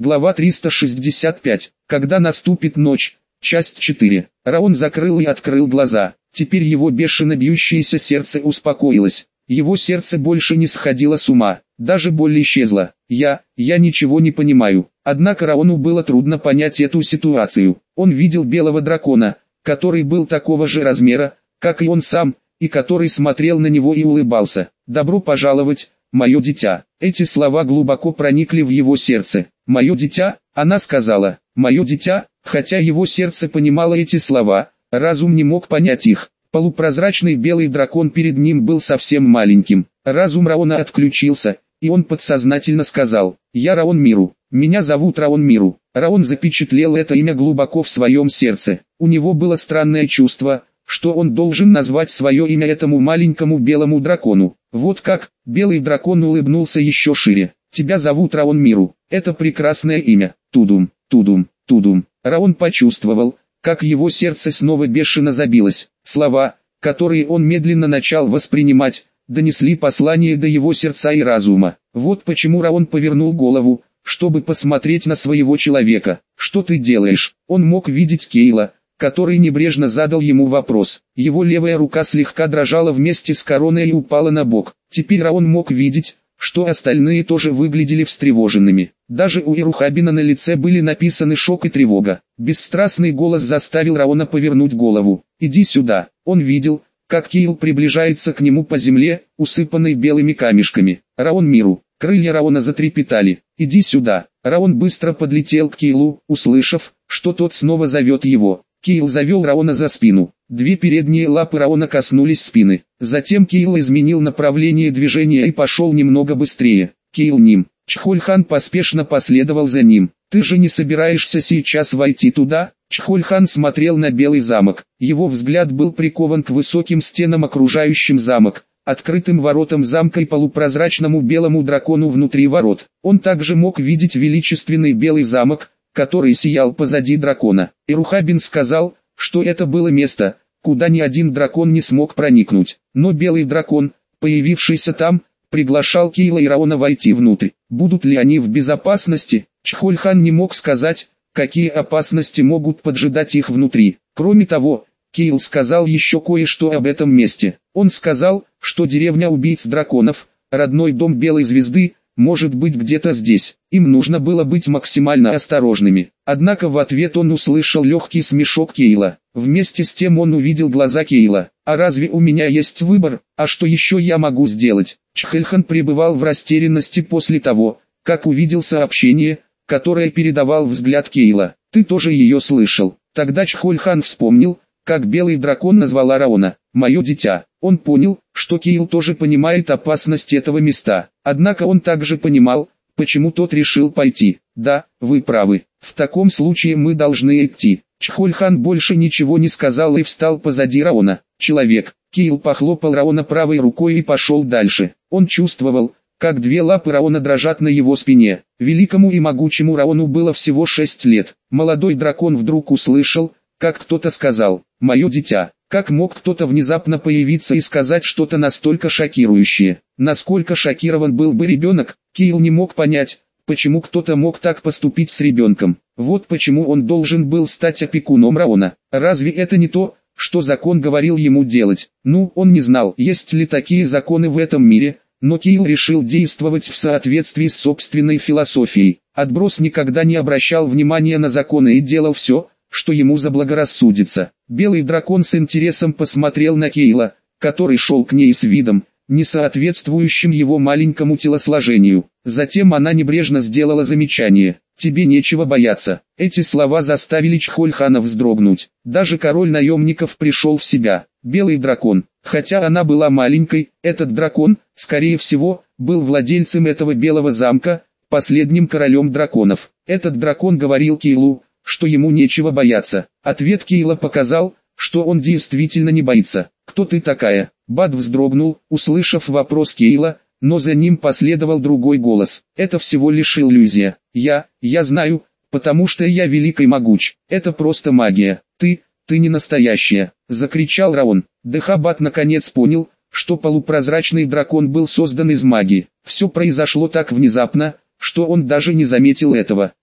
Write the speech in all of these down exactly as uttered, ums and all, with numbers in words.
Глава триста шестьдесят пять. Когда наступит ночь. Часть четыре. Раон закрыл и открыл глаза. Теперь его бешено бьющееся сердце успокоилось. Его сердце больше не сходило с ума. Даже боль исчезла. Я, я ничего не понимаю. Однако Раону было трудно понять эту ситуацию. Он видел белого дракона, который был такого же размера, как и он сам, и который смотрел на него и улыбался. «Добро пожаловать, мое дитя». Эти слова глубоко проникли в его сердце. «Мое дитя», она сказала, «мое дитя», хотя его сердце понимало эти слова, разум не мог понять их. Полупрозрачный белый дракон перед ним был совсем маленьким. Разум Раона отключился, и он подсознательно сказал: «Я Раон Миру, меня зовут Раон Миру». Раон запечатлел это имя глубоко в своем сердце. У него было странное чувство, что он должен назвать свое имя этому маленькому белому дракону. Вот как, белый дракон улыбнулся еще шире. «Тебя зовут Раон Миру, это прекрасное имя». Тудум, тудум, тудум. Раон почувствовал, как его сердце снова бешено забилось. Слова, которые он медленно начал воспринимать, донесли послание до его сердца и разума. Вот почему Раон повернул голову, чтобы посмотреть на своего человека. «Что ты делаешь?» Он мог видеть Кейла, который небрежно задал ему вопрос. Его левая рука слегка дрожала вместе с короной и упала на бок. Теперь Раон мог видеть, что остальные тоже выглядели встревоженными. Даже у Ирухабина на лице были написаны шок и тревога. Бесстрастный голос заставил Раона повернуть голову. «Иди сюда». Он видел, как Кейл приближается к нему по земле, усыпанной белыми камешками. «Раон Миру». Крылья Раона затрепетали. «Иди сюда». Раон быстро подлетел к Кейлу, услышав, что тот снова зовет его. Кейл завел Раона за спину. Две передние лапы Раона коснулись спины. Затем Кейл изменил направление движения и пошел немного быстрее. «Кейл Ним». Чхольхан поспешно последовал за ним. «Ты же не собираешься сейчас войти туда?» Чхольхан смотрел на Белый замок. Его взгляд был прикован к высоким стенам, окружающим замок, открытым воротам замка и полупрозрачному белому дракону внутри ворот. Он также мог видеть величественный Белый замок, который сиял позади дракона. Ирухабин сказал, что это было место, куда ни один дракон не смог проникнуть. Но белый дракон, появившийся там, приглашал Кейла и Раона войти внутрь. Будут ли они в безопасности? Чхольхан не мог сказать, какие опасности могут поджидать их внутри. Кроме того, Кейл сказал еще кое-что об этом месте. Он сказал, что деревня убийц драконов, родной дом Белой Звезды, может быть где-то здесь. Им нужно было быть максимально осторожными. Однако в ответ он услышал легкий смешок Кейла. Вместе с тем он увидел глаза Кейла. «А разве у меня есть выбор? А что еще я могу сделать?» Чхольхан пребывал в растерянности после того, как увидел сообщение, которое передавал взгляд Кейла. «Ты тоже ее слышал?» Тогда Чхольхан вспомнил, как белый дракон назвала Раона «моё дитя». Он понял, что Кейл тоже понимает опасность этого места. Однако он также понимал, почему тот решил пойти. «Да, вы правы. В таком случае мы должны идти». Чхольхан больше ничего не сказал и встал позади Раона. «Человек». Кейл похлопал Раона правой рукой и пошел дальше. Он чувствовал, как две лапы Раона дрожат на его спине. Великому и могучему Раону было всего шесть лет. Молодой дракон вдруг услышал, как кто-то сказал «моё дитя». Как мог кто-то внезапно появиться и сказать что-то настолько шокирующее? Насколько шокирован был бы ребенок, Кейл не мог понять, почему кто-то мог так поступить с ребенком. Вот почему он должен был стать опекуном Раона. Разве это не то, что закон говорил ему делать? Ну, он не знал, есть ли такие законы в этом мире, но Кейл решил действовать в соответствии с собственной философией. Отброс никогда не обращал внимания на законы и делал все, что ему заблагорассудится. Белый дракон с интересом посмотрел на Кейла, который шел к ней с видом, не соответствующим его маленькому телосложению. Затем она небрежно сделала замечание: «Тебе нечего бояться». Эти слова заставили Чхольхана вздрогнуть. Даже король наемников пришел в себя. Белый дракон, хотя она была маленькой, этот дракон, скорее всего, был владельцем этого белого замка, последним королем драконов. Этот дракон говорил Кейлу, что ему нечего бояться. Ответ Кейла показал, что он действительно не боится. «Кто ты такая?» Бад вздрогнул, услышав вопрос Кейла, но за ним последовал другой голос. «Это всего лишь иллюзия. Я, я знаю, потому что я велик и могуч. Это просто магия. Ты, ты не настоящая!» — закричал Раон. Дехабат наконец понял, что полупрозрачный дракон был создан из магии. Все произошло так внезапно, что он даже не заметил этого.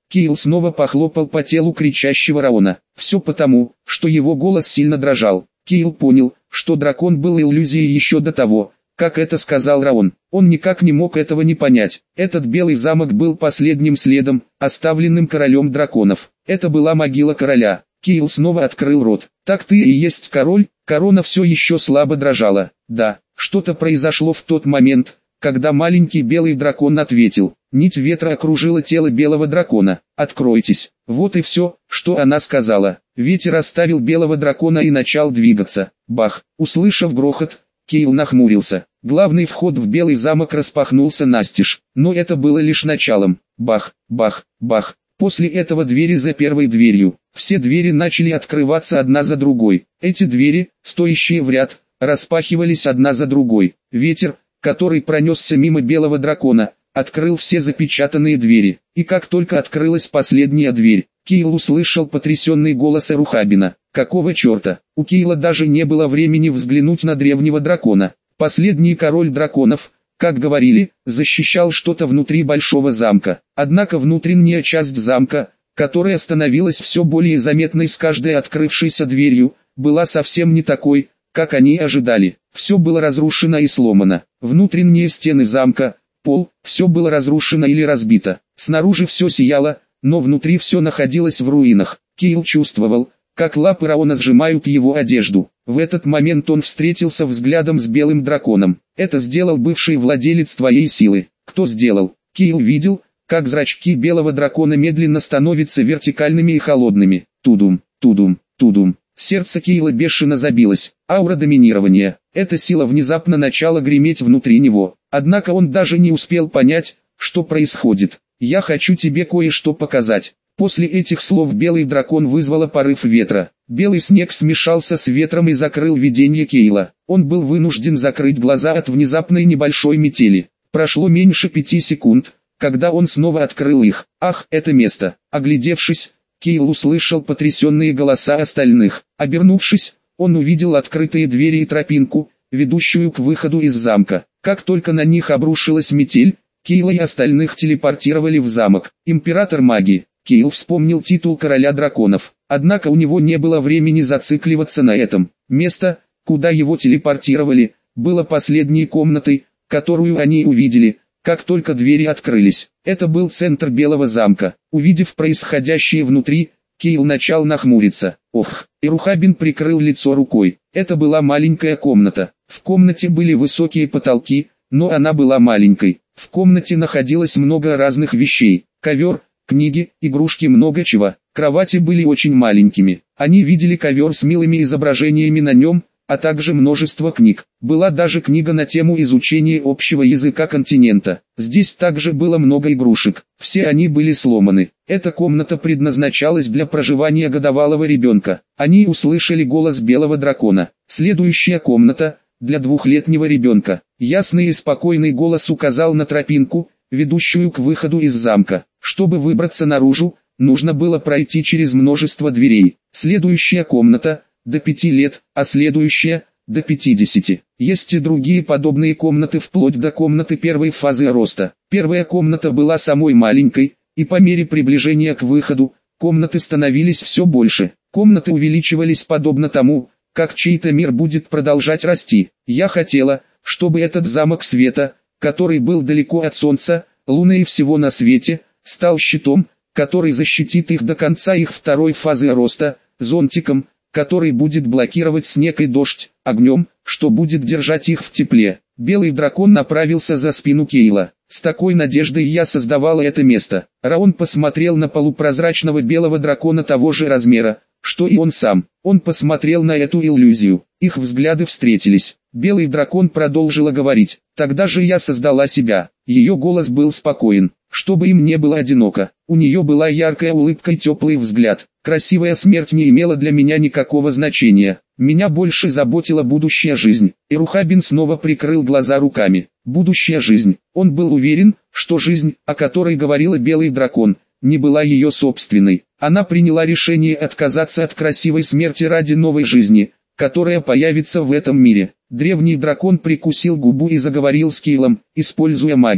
Кейл снова похлопал по телу кричащего Раона. Все потому, что его голос сильно дрожал. Кейл понял, что дракон был иллюзией еще до того, как это сказал Раон. Он никак не мог этого не понять. Этот белый замок был последним следом, оставленным королем драконов. Это была могила короля. Кейл снова открыл рот. «Так ты и есть король?» Корона все еще слабо дрожала. «Да». Что-то произошло в тот момент, когда маленький белый дракон ответил. Нить ветра окружила тело белого дракона. «Откройтесь». Вот и все, что она сказала. Ветер оставил белого дракона и начал двигаться. Бах! Услышав грохот, Кейл нахмурился. Главный вход в белый замок распахнулся настежь. Но это было лишь началом. Бах, бах, бах. После этого двери за первой дверью. Все двери начали открываться одна за другой. Эти двери, стоящие в ряд, распахивались одна за другой. Ветер, который пронесся мимо белого дракона, открыл все запечатанные двери. И как только открылась последняя дверь, Кейл услышал потрясенный голос Эрухабина. Какого черта? У Кейла даже не было времени взглянуть на древнего дракона. Последний король драконов, как говорили, защищал что-то внутри большого замка. Однако внутренняя часть замка, которая становилась все более заметной с каждой открывшейся дверью, была совсем не такой, как они ожидали. Все было разрушено и сломано. Внутренние стены замка, пол, все было разрушено или разбито. Снаружи все сияло, но внутри все находилось в руинах. Кейл чувствовал, как лапы Раона сжимают его одежду. В этот момент он встретился взглядом с белым драконом. Это сделал бывший владелец твоей силы. Кто сделал? Кейл видел, как зрачки белого дракона медленно становятся вертикальными и холодными. Тудум, тудум, тудум. Сердце Кейла бешено забилось. Аура доминирования. Эта сила внезапно начала греметь внутри него. Однако он даже не успел понять, что происходит. «Я хочу тебе кое-что показать». После этих слов белый дракон вызвала порыв ветра. Белый снег смешался с ветром и закрыл видение Кейла. Он был вынужден закрыть глаза от внезапной небольшой метели. Прошло меньше пяти секунд, когда он снова открыл их. «Ах, это место!» Оглядевшись, Кейл услышал потрясенные голоса остальных. Обернувшись, он увидел открытые двери и тропинку, ведущую к выходу из замка. Как только на них обрушилась метель, Кейла и остальных телепортировали в замок. Император магии. Кейл вспомнил титул короля драконов. Однако у него не было времени зацикливаться на этом. Место, куда его телепортировали, было последней комнатой, которую они увидели, как только двери открылись. Это был центр Белого замка. Увидев происходящее внутри, Кейл начал нахмуриться. Ох, Эрухабин прикрыл лицо рукой. Это была маленькая комната. В комнате были высокие потолки, но она была маленькой. В комнате находилось много разных вещей. Ковер, книги, игрушки, много чего. Кровати были очень маленькими. Они видели ковер с милыми изображениями на нем, а также множество книг. Была даже книга на тему изучения общего языка континента. Здесь также было много игрушек. Все они были сломаны. Эта комната предназначалась для проживания годовалого ребенка. Они услышали голос белого дракона. Следующая комната для двухлетнего ребенка. Ясный и спокойный голос указал на тропинку, ведущую к выходу из замка. Чтобы выбраться наружу, нужно было пройти через множество дверей. Следующая комната до пяти лет, а следующая до пятидесяти. Есть и другие подобные комнаты вплоть до комнаты первой фазы роста. Первая комната была самой маленькой, и по мере приближения к выходу, комнаты становились все больше. Комнаты увеличивались подобно тому, как чей-то мир будет продолжать расти. Я хотела, чтобы этот замок света, который был далеко от солнца, луны и всего на свете, стал щитом, который защитит их до конца их второй фазы роста, зонтиком, который будет блокировать снег и дождь, огнем, что будет держать их в тепле. Белый дракон направился за спину Кейла. С такой надеждой я создавала это место. Раон посмотрел на полупрозрачного белого дракона того же размера, что и он сам. Он посмотрел на эту иллюзию. Их взгляды встретились. Белый дракон продолжила говорить. Тогда же я создала себя. Ее голос был спокоен, чтобы им не было одиноко. У нее была яркая улыбка и теплый взгляд. Красивая смерть не имела для меня никакого значения. Меня больше заботила будущая жизнь. Эрухабин снова прикрыл глаза руками. Будущая жизнь. Он был уверен, что жизнь, о которой говорила белый дракон, не была ее собственной. Она приняла решение отказаться от красивой смерти ради новой жизни, которая появится в этом мире. Древний дракон прикусил губу и заговорил с Кейлом, используя магию.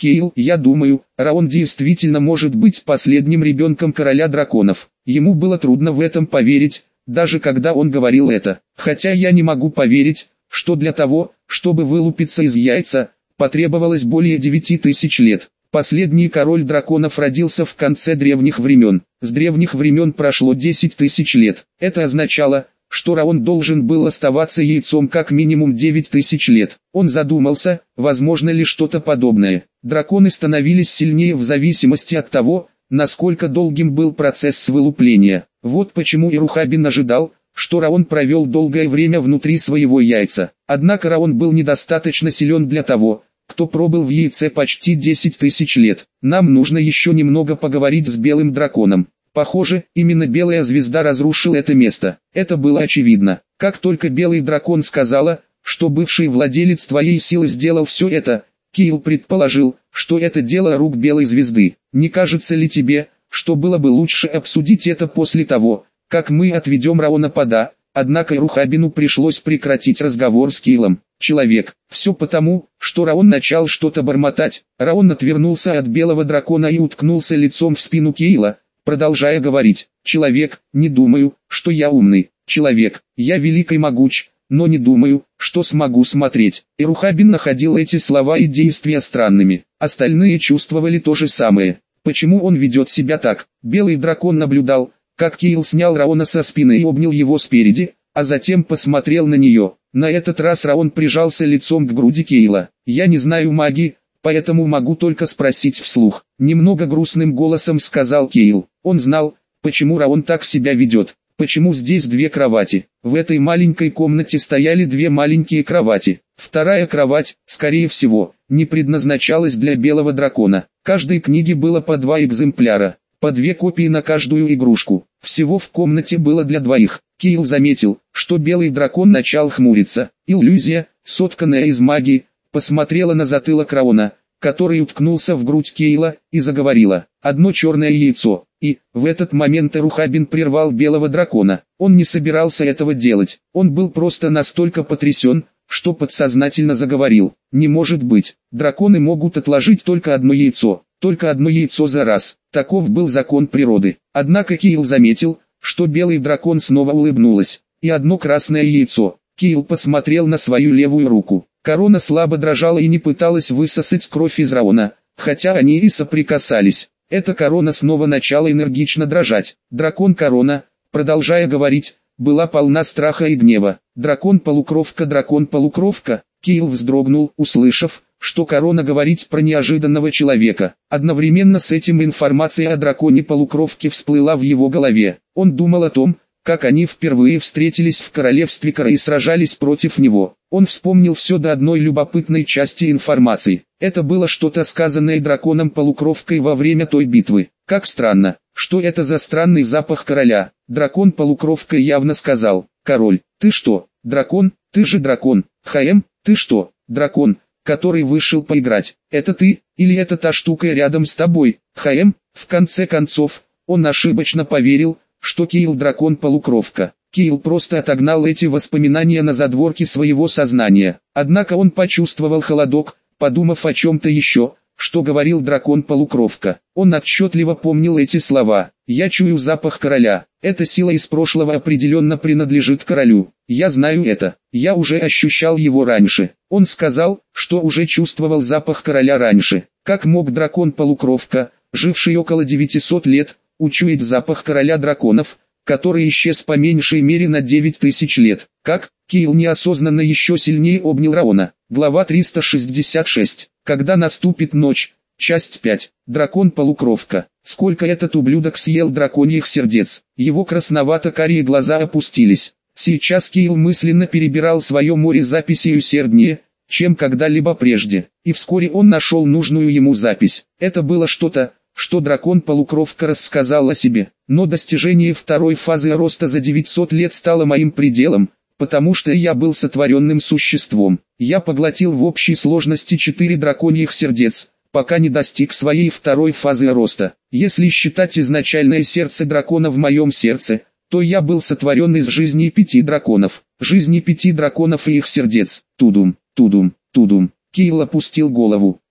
Кейл, я думаю, Раон действительно может быть последним ребенком короля драконов. Ему было трудно в этом поверить, даже когда он говорил это. Хотя я не могу поверить, что для того, чтобы вылупиться из яйца, потребовалось более девяти тысяч лет. Последний король драконов родился в конце древних времен. С древних времен прошло десять тысяч лет. Это означало, что Раон должен был оставаться яйцом как минимум девять тысяч лет. Он задумался, возможно ли что-то подобное. Драконы становились сильнее в зависимости от того, насколько долгим был процесс вылупления. Вот почему Ирухабин ожидал, что Раон провел долгое время внутри своего яйца. Однако Раон был недостаточно силен для того, кто пробыл в яйце почти десять тысяч лет. Нам нужно еще немного поговорить с белым драконом. Похоже, именно белая звезда разрушила это место. Это было очевидно. Как только белый дракон сказала, что бывший владелец твоей силы сделал все это, Кейл предположил, что это дело рук белой звезды. Не кажется ли тебе, что было бы лучше обсудить это после того, как мы отведем Раона пода? Однако Ирухабину пришлось прекратить разговор с Кейлом. Человек. Все потому, что Раон начал что-то бормотать. Раон отвернулся от белого дракона и уткнулся лицом в спину Кейла, продолжая говорить. Человек, не думаю, что я умный. Человек, я велик и могуч, но не думаю, что смогу смотреть. Ирухабин находил эти слова и действия странными. Остальные чувствовали то же самое. Почему он ведет себя так? Белый дракон наблюдал, как Кейл снял Раона со спины и обнял его спереди, а затем посмотрел на нее. На этот раз Раон прижался лицом к груди Кейла. «Я не знаю магии, поэтому могу только спросить вслух», — немного грустным голосом сказал Кейл. Он знал, почему Раон так себя ведет, почему здесь две кровати. В этой маленькой комнате стояли две маленькие кровати. Вторая кровать, скорее всего, не предназначалась для белого дракона. Каждой книге было по два экземпляра, по две копии на каждую игрушку. Всего в комнате было для двоих. Кейл заметил, что белый дракон начал хмуриться. Иллюзия, сотканная из магии, посмотрела на затылок Раона, который уткнулся в грудь Кейла, и заговорила. Одно черное яйцо. И, в этот момент Ирухабин прервал белого дракона. Он не собирался этого делать. Он был просто настолько потрясен, что подсознательно заговорил. Не может быть. Драконы могут отложить только одно яйцо. Только одно яйцо за раз. Таков был закон природы. Однако Кейл заметил, что белый дракон снова улыбнулась. И одно красное яйцо. Кейл посмотрел на свою левую руку. Корона слабо дрожала и не пыталась высосать кровь из Раона, хотя они и соприкасались. Эта корона снова начала энергично дрожать. Дракон-корона, продолжая говорить, была полна страха и гнева. Дракон-полукровка, дракон-полукровка. Кейл вздрогнул, услышав, что корона говорит про неожиданного человека. Одновременно с этим информация о драконе-полукровке всплыла в его голове. Он думал о том, как они впервые встретились в королевстве Кара и сражались против него. Он вспомнил все до одной любопытной части информации. Это было что-то сказанное драконом-полукровкой во время той битвы. Как странно, что это за странный запах короля. Дракон-полукровка явно сказал: «Король, ты что, дракон? Ты же дракон. Хаэм, ты что, дракон, который вышел поиграть? Это ты, или это та штука рядом с тобой?» Хаэм, в конце концов, он ошибочно поверил, что Кейл дракон-полукровка. Кейл просто отогнал эти воспоминания на задворки своего сознания. Однако он почувствовал холодок, подумав о чем-то еще, что говорил дракон-полукровка. Он отчетливо помнил эти слова. «Я чую запах короля. Эта сила из прошлого определенно принадлежит королю. Я знаю это. Я уже ощущал его раньше». Он сказал, что уже чувствовал запах короля раньше. Как мог дракон-полукровка, живший около девятисот лет, учуять запах короля драконов, который исчез по меньшей мере на девять тысяч лет? Как? Кейл неосознанно еще сильнее обнял Раона. Глава триста шестьдесят шесть. Когда наступит ночь. Часть пять. Дракон-полукровка. Сколько этот ублюдок съел драконьих сердец. Его красновато-карие глаза опустились. Сейчас Кейл мысленно перебирал свое море записей усерднее, чем когда-либо прежде. И вскоре он нашел нужную ему запись. Это было что-то, что дракон-полукровка рассказал о себе. Но достижение второй фазы роста за девятьсот лет стало моим пределом, потому что я был сотворенным существом. Я поглотил в общей сложности четыре драконьих сердец, пока не достиг своей второй фазы роста. Если считать изначальное сердце дракона в моем сердце, то я был сотворен из жизни пяти драконов. Жизни пяти драконов и их сердец. Тудум, тудум, тудум. Кейл опустил голову.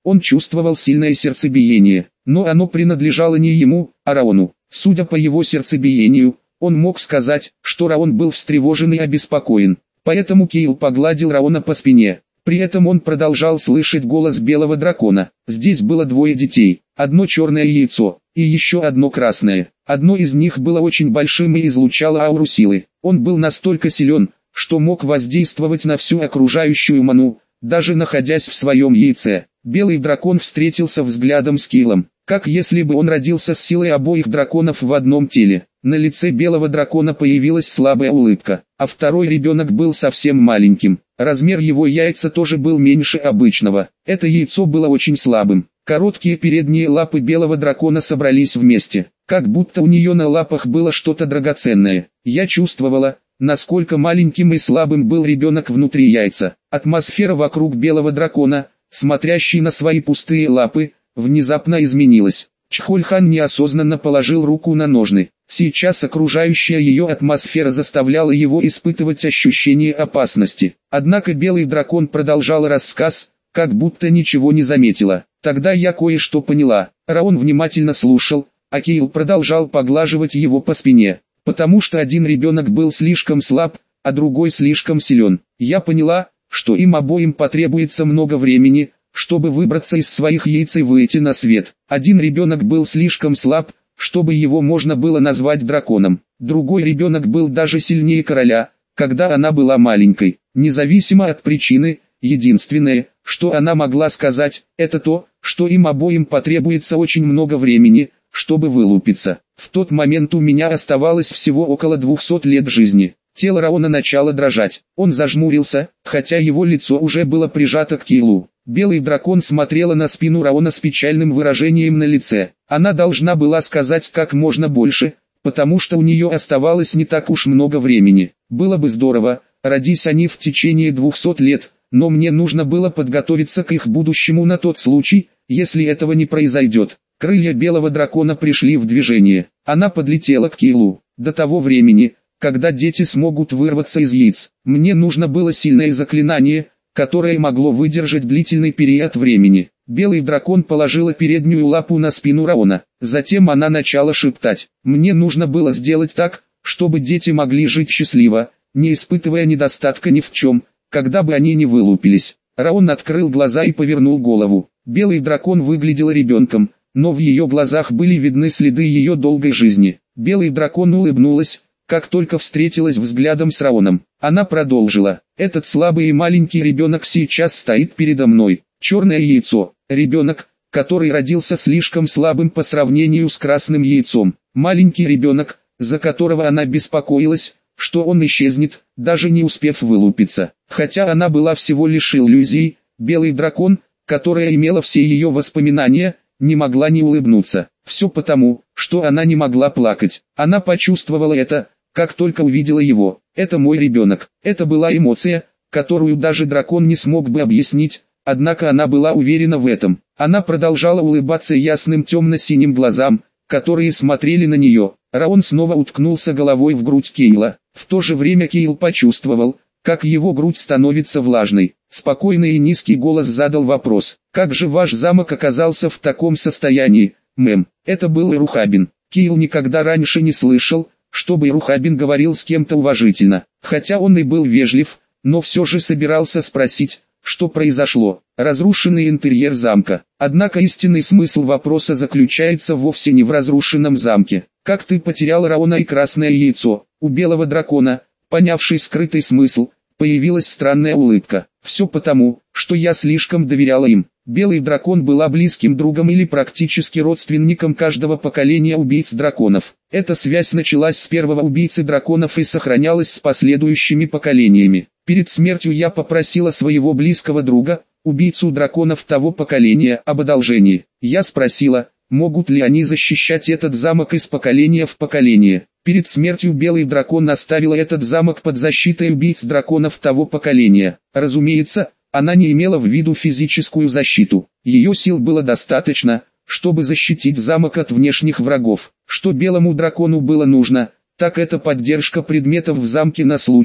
Он чувствовал сильное сердцебиение, но оно принадлежало не ему, а Раону. Судя по его сердцебиению, он мог сказать, что Раон был встревожен и обеспокоен. Поэтому Кейл погладил Раона по спине. При этом он продолжал слышать голос белого дракона. Здесь было двое детей, одно черное яйцо, и еще одно красное. Одно из них было очень большим и излучало ауру силы. Он был настолько силен, что мог воздействовать на всю окружающую ману, даже находясь в своем яйце. Белый дракон встретился взглядом с Кейлом, как если бы он родился с силой обоих драконов в одном теле. На лице белого дракона появилась слабая улыбка, а второй ребенок был совсем маленьким. Размер его яйца тоже был меньше обычного. Это яйцо было очень слабым. Короткие передние лапы белого дракона собрались вместе, как будто у нее на лапах было что-то драгоценное. Я чувствовала, насколько маленьким и слабым был ребенок внутри яйца. Атмосфера вокруг белого дракона, смотрящий на свои пустые лапы, внезапно изменилась. Чхольхан неосознанно положил руку на ножны. Сейчас окружающая ее атмосфера заставляла его испытывать ощущение опасности. Однако белый дракон продолжал рассказ, как будто ничего не заметила. Тогда я кое-что поняла. Раон внимательно слушал, а Кейл продолжал поглаживать его по спине, потому что один ребенок был слишком слаб, а другой слишком силен. Я поняла, что им обоим потребуется много времени, чтобы выбраться из своих яиц и выйти на свет. Один ребенок был слишком слаб, чтобы его можно было назвать драконом. Другой ребенок был даже сильнее короля, когда она была маленькой. Независимо от причины, единственное, что она могла сказать, это то, что им обоим потребуется очень много времени, чтобы вылупиться. В тот момент у меня оставалось всего около двухсот лет жизни. Тело Раона начало дрожать. Он зажмурился, хотя его лицо уже было прижато к Кейлу. Белый дракон смотрела на спину Раона с печальным выражением на лице. Она должна была сказать как можно больше, потому что у нее оставалось не так уж много времени. Было бы здорово, родись они в течение двухсот лет, но мне нужно было подготовиться к их будущему на тот случай, если этого не произойдет. Крылья белого дракона пришли в движение. Она подлетела к Кейлу. До того времени, когда дети смогут вырваться из яиц, мне нужно было сильное заклинание, которое могло выдержать длительный период времени. Белый дракон положила переднюю лапу на спину Раона. Затем она начала шептать. Мне нужно было сделать так, чтобы дети могли жить счастливо, не испытывая недостатка ни в чем, когда бы они не вылупились. Раон открыл глаза и повернул голову. Белый дракон выглядел ребенком, но в ее глазах были видны следы ее долгой жизни. Белый дракон улыбнулась, как только встретилась взглядом с Раоном. Она продолжила. Этот слабый и маленький ребенок сейчас стоит передо мной. Черное яйцо. Ребенок, который родился слишком слабым по сравнению с красным яйцом. Маленький ребенок, за которого она беспокоилась, что он исчезнет, даже не успев вылупиться. Хотя она была всего лишь иллюзией, белый дракон, которая имела все ее воспоминания, не могла не улыбнуться. Все потому, что она не могла плакать. Она почувствовала это, как только увидела его. Это мой ребенок. Это была эмоция, которую даже дракон не смог бы объяснить, однако она была уверена в этом. Она продолжала улыбаться ясным темно-синим глазам, которые смотрели на нее. Раон снова уткнулся головой в грудь Кейла. В то же время Кейл почувствовал, как его грудь становится влажной. Спокойный и низкий голос задал вопрос. «Как же ваш замок оказался в таком состоянии, мэм?» Это был Ирухабин. Кейл никогда раньше не слышал, чтобы Ирухабин говорил с кем-то уважительно. Хотя он и был вежлив, но все же собирался спросить, что произошло. Разрушенный интерьер замка. Однако истинный смысл вопроса заключается вовсе не в разрушенном замке. «Как ты потерял Раона и красное яйцо?» У белого дракона, понявший скрытый смысл, появилась странная улыбка. «Все потому, что я слишком доверяла им». Белый дракон была близким другом или практически родственником каждого поколения убийц драконов. Эта связь началась с первого убийцы драконов и сохранялась с последующими поколениями. Перед смертью я попросила своего близкого друга, убийцу драконов того поколения, об одолжении. Я спросила, могут ли они защищать этот замок из поколения в поколение. Перед смертью белый дракон оставил этот замок под защитой убийц драконов того поколения. Разумеется, она не имела в виду физическую защиту. Ее сил было достаточно, чтобы защитить замок от внешних врагов. Что белому дракону было нужно, так это поддержка предметов в замке на случай,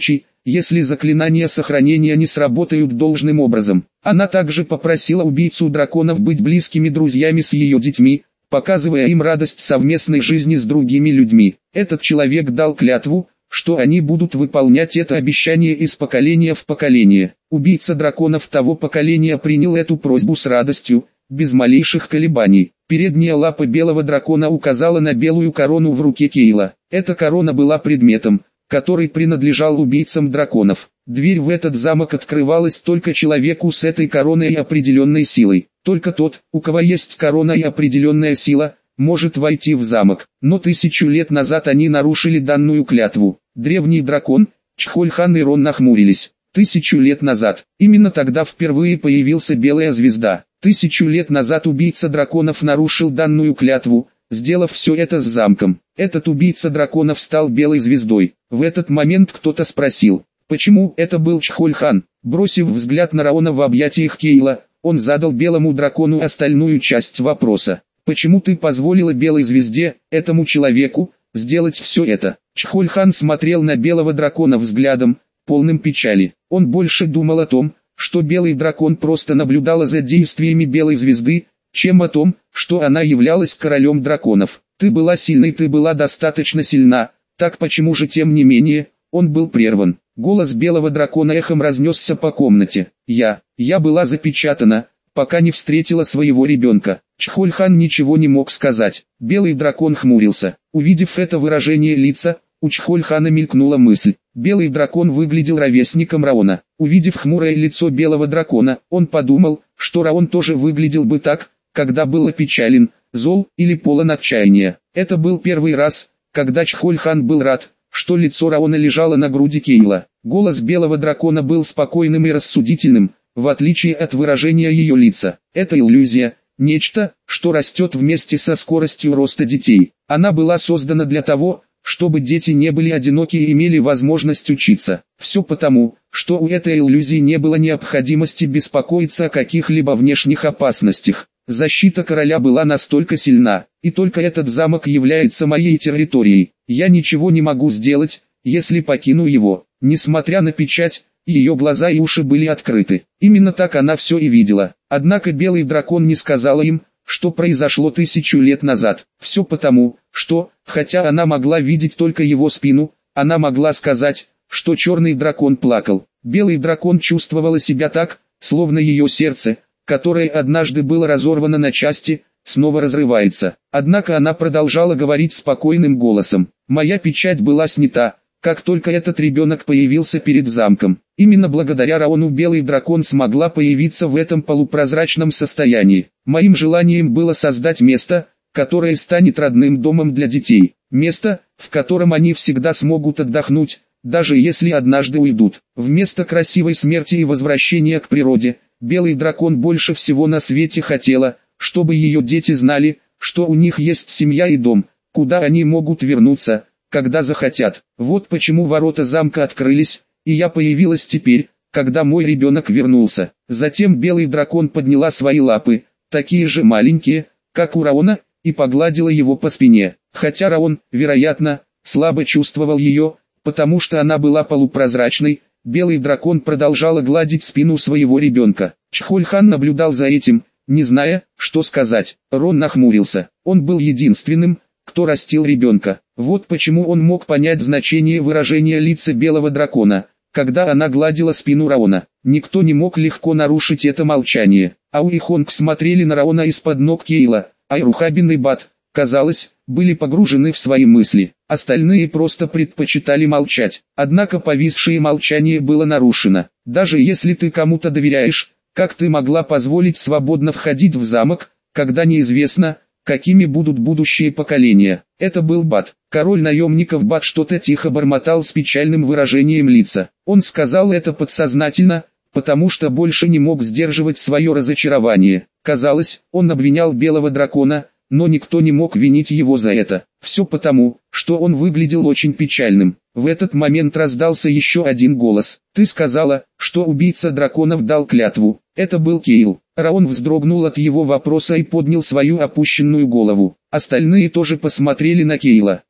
если заклинания сохранения не сработают должным образом. Она также попросила убийцу драконов быть близкими друзьями с ее детьми, показывая им радость совместной жизни с другими людьми. Этот человек дал клятву, что они будут выполнять это обещание из поколения в поколение. Убийца драконов того поколения принял эту просьбу с радостью, без малейших колебаний. Передняя лапа белого дракона указала на белую корону в руке Кейла. Эта корона была предметом, который принадлежал убийцам драконов. Дверь в этот замок открывалась только человеку с этой короной и определенной силой. Только тот, у кого есть корона и определенная сила, может войти в замок. Но тысячу лет назад они нарушили данную клятву. Древний дракон, Чхольхан и Рон нахмурились. Тысячу лет назад, именно тогда впервые появился белая звезда. Тысячу лет назад убийца драконов нарушил данную клятву, сделав все это с замком. Этот убийца драконов стал белой звездой. В этот момент кто-то спросил, почему это был Чхольхан. Бросив взгляд на Раона в объятиях Кейла, он задал белому дракону остальную часть вопроса. Почему ты позволила белой звезде, этому человеку, сделать все это? Чхольхан смотрел на белого дракона взглядом, полным печали. Он больше думал о том, что белый дракон просто наблюдала за действиями белой звезды, чем о том, что она являлась королем драконов. Ты была сильной, ты была достаточно сильна, так почему же тем не менее, он был прерван. Голос белого дракона эхом разнесся по комнате. Я, я была запечатана, пока не встретила своего ребенка. Чхольхан ничего не мог сказать. Белый дракон хмурился. Увидев это выражение лица, у Чхольхана мелькнула мысль. Белый дракон выглядел ровесником Раона. Увидев хмурое лицо белого дракона, он подумал, что Раон тоже выглядел бы так, когда был опечален, зол или полон отчаяния. Это был первый раз, когда Чхольхан был рад, что лицо Раона лежало на груди Кейла. Голос белого дракона был спокойным и рассудительным, в отличие от выражения ее лица. Это иллюзия, нечто, что растет вместе со скоростью роста детей. Она была создана для того, чтобы дети не были одиноки и имели возможность учиться. Все потому, что у этой иллюзии не было необходимости беспокоиться о каких-либо внешних опасностях. Защита короля была настолько сильна, и только этот замок является моей территорией. Я ничего не могу сделать, если покину его. Несмотря на печать, ее глаза и уши были открыты. Именно так она все и видела. Однако белый дракон не сказала им, что произошло тысячу лет назад. Все потому, что, хотя она могла видеть только его спину, она могла сказать, что черный дракон плакал. Белый дракон чувствовала себя так, словно ее сердце, которое однажды было разорвано на части, снова разрывается. Однако она продолжала говорить спокойным голосом. «Моя печать была снята, как только этот ребенок появился перед замком. Именно благодаря Раону белый дракон смогла появиться в этом полупрозрачном состоянии. Моим желанием было создать место, которое станет родным домом для детей. Место, в котором они всегда смогут отдохнуть, даже если однажды уйдут. Вместо красивой смерти и возвращения к природе, белый дракон больше всего на свете хотела, чтобы ее дети знали, что у них есть семья и дом, куда они могут вернуться, когда захотят. Вот почему ворота замка открылись, и я появилась теперь, когда мой ребенок вернулся». Затем белый дракон подняла свои лапы, такие же маленькие, как у Раона, и погладила его по спине. Хотя Раон, вероятно, слабо чувствовал ее, потому что она была полупрозрачной, белый дракон продолжала гладить спину своего ребенка. Чхольхан наблюдал за этим, не зная, что сказать. Рон нахмурился. Он был единственным, кто растил ребенка. Вот почему он мог понять значение выражения лица белого дракона, когда она гладила спину Раона. Никто не мог легко нарушить это молчание. Ау и Хонг смотрели на Раона из-под ног Кейла, а Рухабин и Бат, казалось, были погружены в свои мысли. Остальные просто предпочитали молчать. Однако повисшее молчание было нарушено. Даже если ты кому-то доверяешь, как ты могла позволить свободно входить в замок, когда неизвестно, какими будут будущие поколения? Это был Бат. Король наемников Бат что-то тихо бормотал с печальным выражением лица. Он сказал это подсознательно, потому что больше не мог сдерживать свое разочарование. Казалось, он обвинял белого дракона, но никто не мог винить его за это. Все потому, что он выглядел очень печальным. В этот момент раздался еще один голос. «Ты сказала, что убийца драконов дал клятву». Это был Кейл. Раон вздрогнул от его вопроса и поднял свою опущенную голову. Остальные тоже посмотрели на Кейла.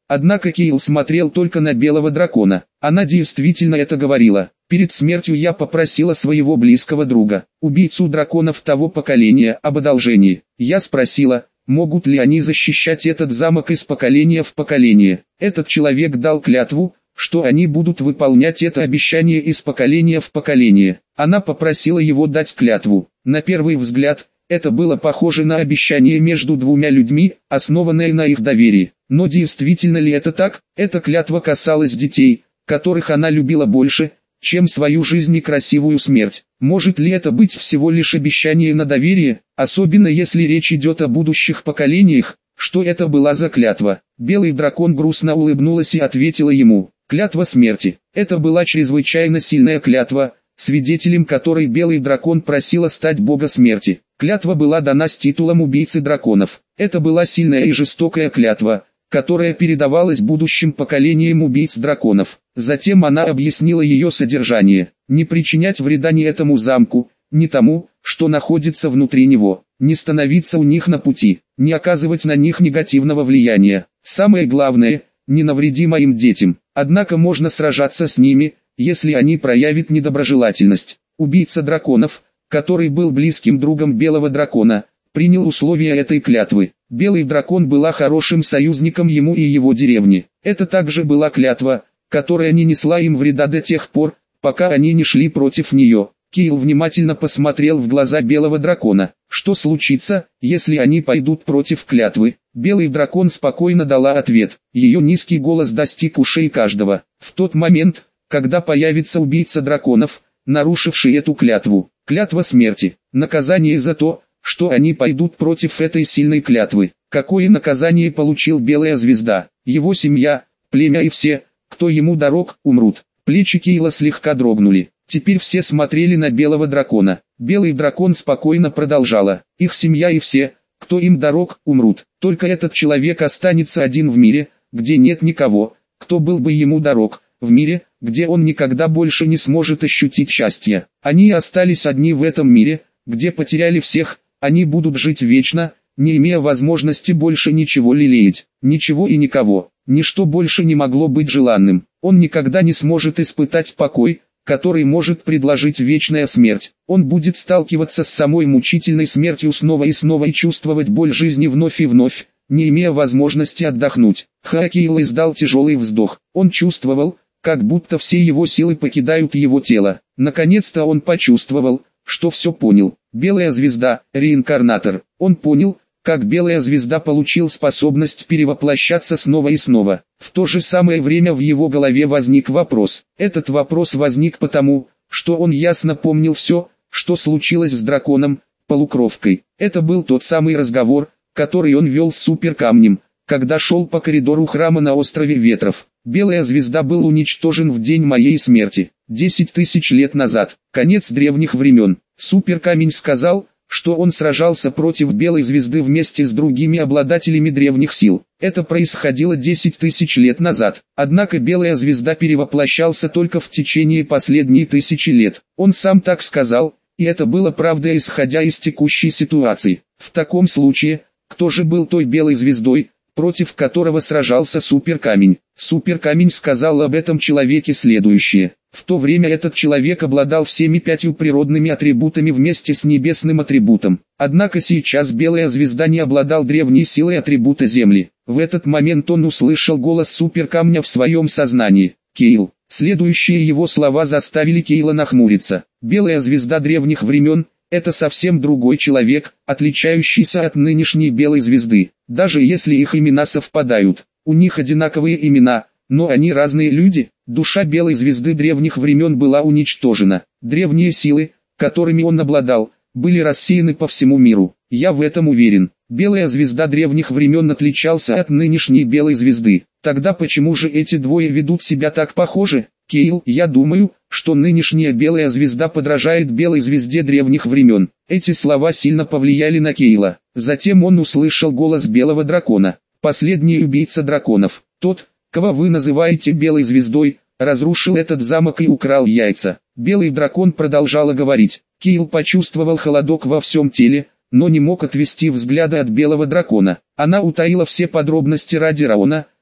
Однако Кейл смотрел только на белого дракона. Она действительно это говорила. Перед смертью я попросила своего близкого друга, убийцу драконов того поколения, об одолжении. Я спросила, могут ли они защищать этот замок из поколения в поколение. Этот человек дал клятву, что они будут выполнять это обещание из поколения в поколение. Она попросила его дать клятву. На первый взгляд, это было похоже на обещание между двумя людьми, основанное на их доверии. Но действительно ли это так? Эта клятва касалась детей, которых она любила больше, чем свою жизнь и красивую смерть. Может ли это быть всего лишь обещание на доверие, особенно если речь идет о будущих поколениях? Что это была за клятва? Белый дракон грустно улыбнулась и ответила ему: клятва смерти. Это была чрезвычайно сильная клятва, свидетелем которой белый дракон просила стать бога смерти. Клятва была дана с титулом убийцы драконов. Это была сильная и жестокая клятва, которая передавалась будущим поколениям убийц драконов. Затем она объяснила ее содержание: не причинять вреда ни этому замку, ни тому, что находится внутри него, не становиться у них на пути, не оказывать на них негативного влияния. Самое главное, не навреди моим детям. Однако можно сражаться с ними, если они проявят недоброжелательность. Убийца драконов, который был близким другом белого дракона, принял условия этой клятвы. Белый дракон была хорошим союзником ему и его деревни. Это также была клятва, которая не несла им вреда до тех пор, пока они не шли против нее. Кейл внимательно посмотрел в глаза белого дракона. Что случится, если они пойдут против клятвы? Белый дракон спокойно дала ответ. Ее низкий голос достиг ушей каждого. В тот момент, когда появится убийца драконов, нарушивший эту клятву, клятва смерти, наказание за то, что они пойдут против этой сильной клятвы. Какое наказание получил Белая Звезда? Его семья, племя и все, кто ему дорог, умрут. Плечи Кейла слегка дрогнули. Теперь все смотрели на белого дракона. Белый дракон спокойно продолжала: их семья и все, кто им дорог, умрут. Только этот человек останется один в мире, где нет никого, кто был бы ему дорог, в мире, где он никогда больше не сможет ощутить счастья. Они остались одни в этом мире, где потеряли всех. Они будут жить вечно, не имея возможности больше ничего лелеять, ничего и никого. Ничто больше не могло быть желанным. Он никогда не сможет испытать покой, который может предложить вечная смерть. Он будет сталкиваться с самой мучительной смертью снова и снова и чувствовать боль жизни вновь и вновь, не имея возможности отдохнуть. Кейл издал тяжелый вздох. Он чувствовал, как будто все его силы покидают его тело. Наконец-то он почувствовал, что все понял. Белая звезда, реинкарнатор. Он понял, как Белая Звезда получил способность перевоплощаться снова и снова. В то же самое время в его голове возник вопрос. Этот вопрос возник потому, что он ясно помнил все, что случилось с драконом, полукровкой. Это был тот самый разговор, который он вел с суперкамнем, когда шел по коридору храма на острове Ветров. Белая Звезда был уничтожен в день моей смерти, десять тысяч лет назад, конец древних времен. Суперкамень сказал, что он сражался против Белой Звезды вместе с другими обладателями древних сил. Это происходило десять тысяч лет назад. Однако Белая Звезда перевоплощался только в течение последние тысячи лет. Он сам так сказал, и это было правдой, исходя из текущей ситуации. В таком случае, кто же был той Белой Звездой, против которого сражался Суперкамень? Суперкамень сказал об этом человеке следующее. В то время этот человек обладал всеми пятью природными атрибутами вместе с небесным атрибутом. Однако сейчас Белая Звезда не обладал древней силой атрибута Земли. В этот момент он услышал голос Суперкамня в своем сознании. Кейл. Следующие его слова заставили Кейла нахмуриться. Белая Звезда древних времен – это совсем другой человек, отличающийся от нынешней Белой Звезды. Даже если их имена совпадают, у них одинаковые имена, но они разные люди. Душа Белой Звезды древних времен была уничтожена. Древние силы, которыми он обладал, были рассеяны по всему миру. Я в этом уверен. Белая Звезда древних времен отличался от нынешней Белой Звезды. Тогда почему же эти двое ведут себя так похоже? Кейл, я думаю, что нынешняя Белая Звезда подражает Белой Звезде древних времен. Эти слова сильно повлияли на Кейла. Затем он услышал голос Белого Дракона. Последний убийца драконов, тот, кого вы называете Белой Звездой, разрушил этот замок и украл яйца. Белый дракон продолжала говорить. Кейл почувствовал холодок во всем теле, но не мог отвести взгляда от Белого Дракона. Она утаила все подробности ради Раона,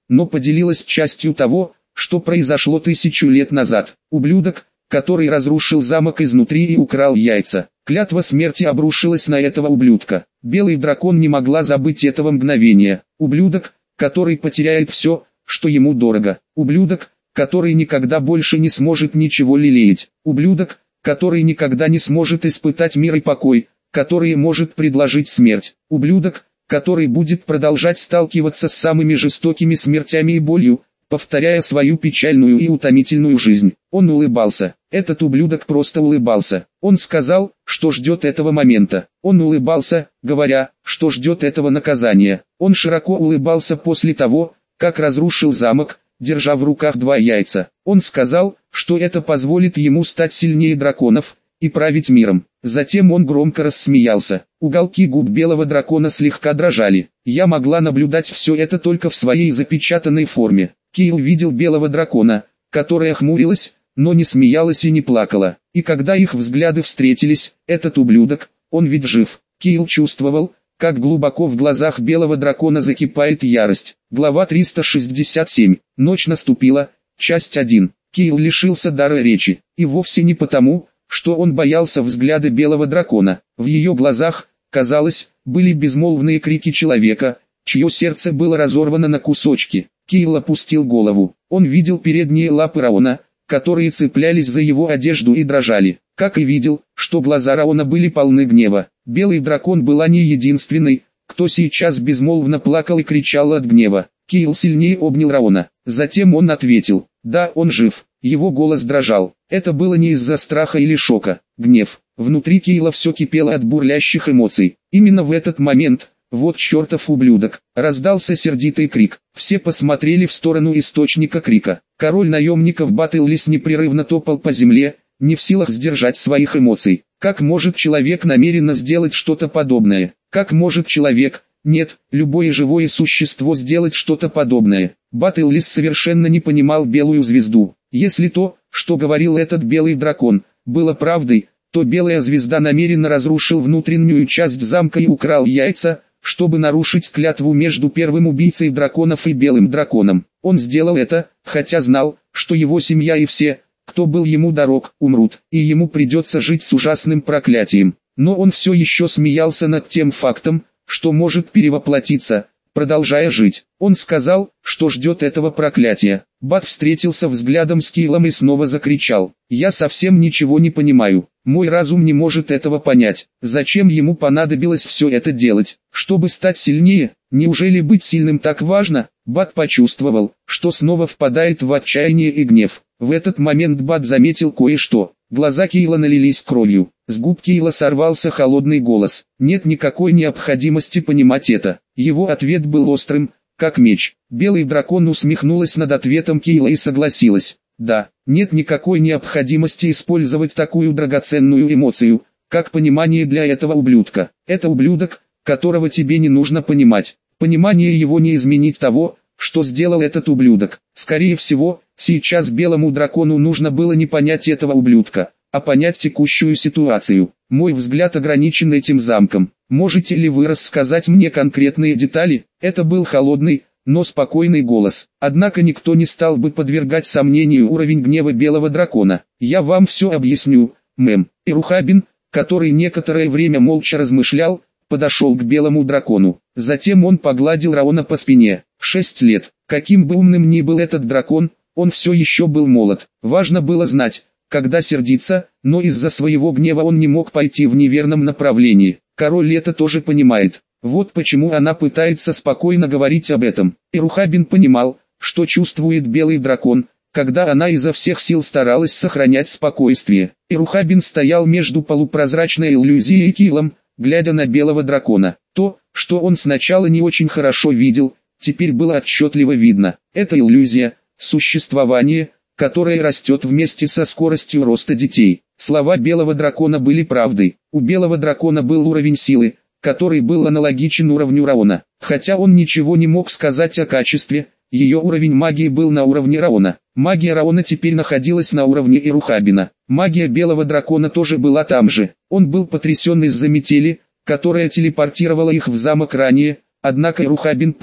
но поделилась частью того, что произошло тысячу лет назад. Ублюдок, который разрушил замок изнутри и украл яйца. Клятва смерти обрушилась на этого ублюдка. Белый дракон не могла забыть этого мгновения. Ублюдок, который потеряет все, что ему дорого. Ублюдок, который никогда больше не сможет ничего лелеять. Ублюдок, который никогда не сможет испытать мир и покой, который может предложить смерть. Ублюдок, который будет продолжать сталкиваться с самыми жестокими смертями и болью, повторяя свою печальную и утомительную жизнь. Он улыбался. Этот ублюдок просто улыбался. Он сказал, что ждет этого момента. Он улыбался, говоря, что ждет этого наказания. Он широко улыбался после того, как разрушил замок, держа в руках два яйца. Он сказал, что это позволит ему стать сильнее драконов и править миром. Затем он громко рассмеялся. Уголки губ белого дракона слегка дрожали. Я могла наблюдать все это только в своей запечатанной форме. Кейл видел белого дракона, которая хмурилась, но не смеялась и не плакала. И когда их взгляды встретились, этот ублюдок, он ведь жив. Кейл чувствовал, как глубоко в глазах белого дракона закипает ярость. Глава триста шестьдесят семь. Ночь наступила. Часть один. Кейл лишился дара речи. И вовсе не потому, что он боялся взгляда белого дракона. В ее глазах, казалось, были безмолвные крики человека, чье сердце было разорвано на кусочки. Кейл опустил голову. Он видел передние лапы Раона, которые цеплялись за его одежду и дрожали. Как и видел, что глаза Раона были полны гнева. Белый дракон была не единственной, кто сейчас безмолвно плакал и кричал от гнева. Кейл сильнее обнял Раона. Затем он ответил: «Да, он жив». Его голос дрожал. Это было не из-за страха или шока. Гнев. Внутри Кейла все кипело от бурлящих эмоций. Именно в этот момент, вот чертов ублюдок, раздался сердитый крик. Все посмотрели в сторону источника крика. Король наемников Баттллис непрерывно топал по земле, не в силах сдержать своих эмоций. Как может человек намеренно сделать что-то подобное? Как может человек, нет, любое живое существо сделать что-то подобное? Баттллис совершенно не понимал белую звезду. Если то, что говорил этот белый дракон, было правдой, то белая звезда намеренно разрушил внутреннюю часть замка и украл яйца, чтобы нарушить клятву между первым убийцей драконов и белым драконом. Он сделал это, хотя знал, что его семья и все, кто был ему дорог, умрут, и ему придется жить с ужасным проклятием. Но он все еще смеялся над тем фактом, что может перевоплотиться, продолжая жить. Он сказал, что ждет этого проклятия. Бат встретился взглядом с Кейлом и снова закричал: «Я совсем ничего не понимаю. Мой разум не может этого понять. Зачем ему понадобилось все это делать? Чтобы стать сильнее? Неужели быть сильным так важно?» Бат почувствовал, что снова впадает в отчаяние и гнев. В этот момент Бат заметил кое-что. Глаза Кейла налились кровью. С губ Кейла сорвался холодный голос. Нет никакой необходимости понимать это. Его ответ был острым, как меч. Белый дракон усмехнулась над ответом Кейла и согласилась. Да, нет никакой необходимости использовать такую драгоценную эмоцию, как понимание для этого ублюдка. Это ублюдок, которого тебе не нужно понимать. Понимание его не изменит того, что сделал этот ублюдок. Скорее всего, сейчас белому дракону нужно было не понять этого ублюдка, а понять текущую ситуацию. Мой взгляд ограничен этим замком. Можете ли вы рассказать мне конкретные детали? Это был холодный, но спокойный голос. Однако никто не стал бы подвергать сомнению уровень гнева белого дракона. Я вам все объясню, мэм. Ирухабин, который некоторое время молча размышлял, подошел к белому дракону. Затем он погладил Раона по спине. Шесть лет. Каким бы умным ни был этот дракон, он все еще был молод. Важно было знать, когда сердиться, но из-за своего гнева он не мог пойти в неверном направлении. Король это тоже понимает. Вот почему она пытается спокойно говорить об этом. Ирухабин понимал, что чувствует белый дракон, когда она изо всех сил старалась сохранять спокойствие. Ирухабин стоял между полупрозрачной иллюзией и Кейлом, глядя на белого дракона. То, что он сначала не очень хорошо видел, теперь было отчетливо видно. Это иллюзия, существование, которое растет вместе со скоростью роста детей. Слова белого дракона были правдой. У белого дракона был уровень силы, который был аналогичен уровню Раона. Хотя он ничего не мог сказать о качестве, ее уровень магии был на уровне Раона. Магия Раона теперь находилась на уровне Ирухабина. Магия белого дракона тоже была там же. Он был потрясен из-за метели, которая телепортировала их в замок ранее, однако Ирухабин понял,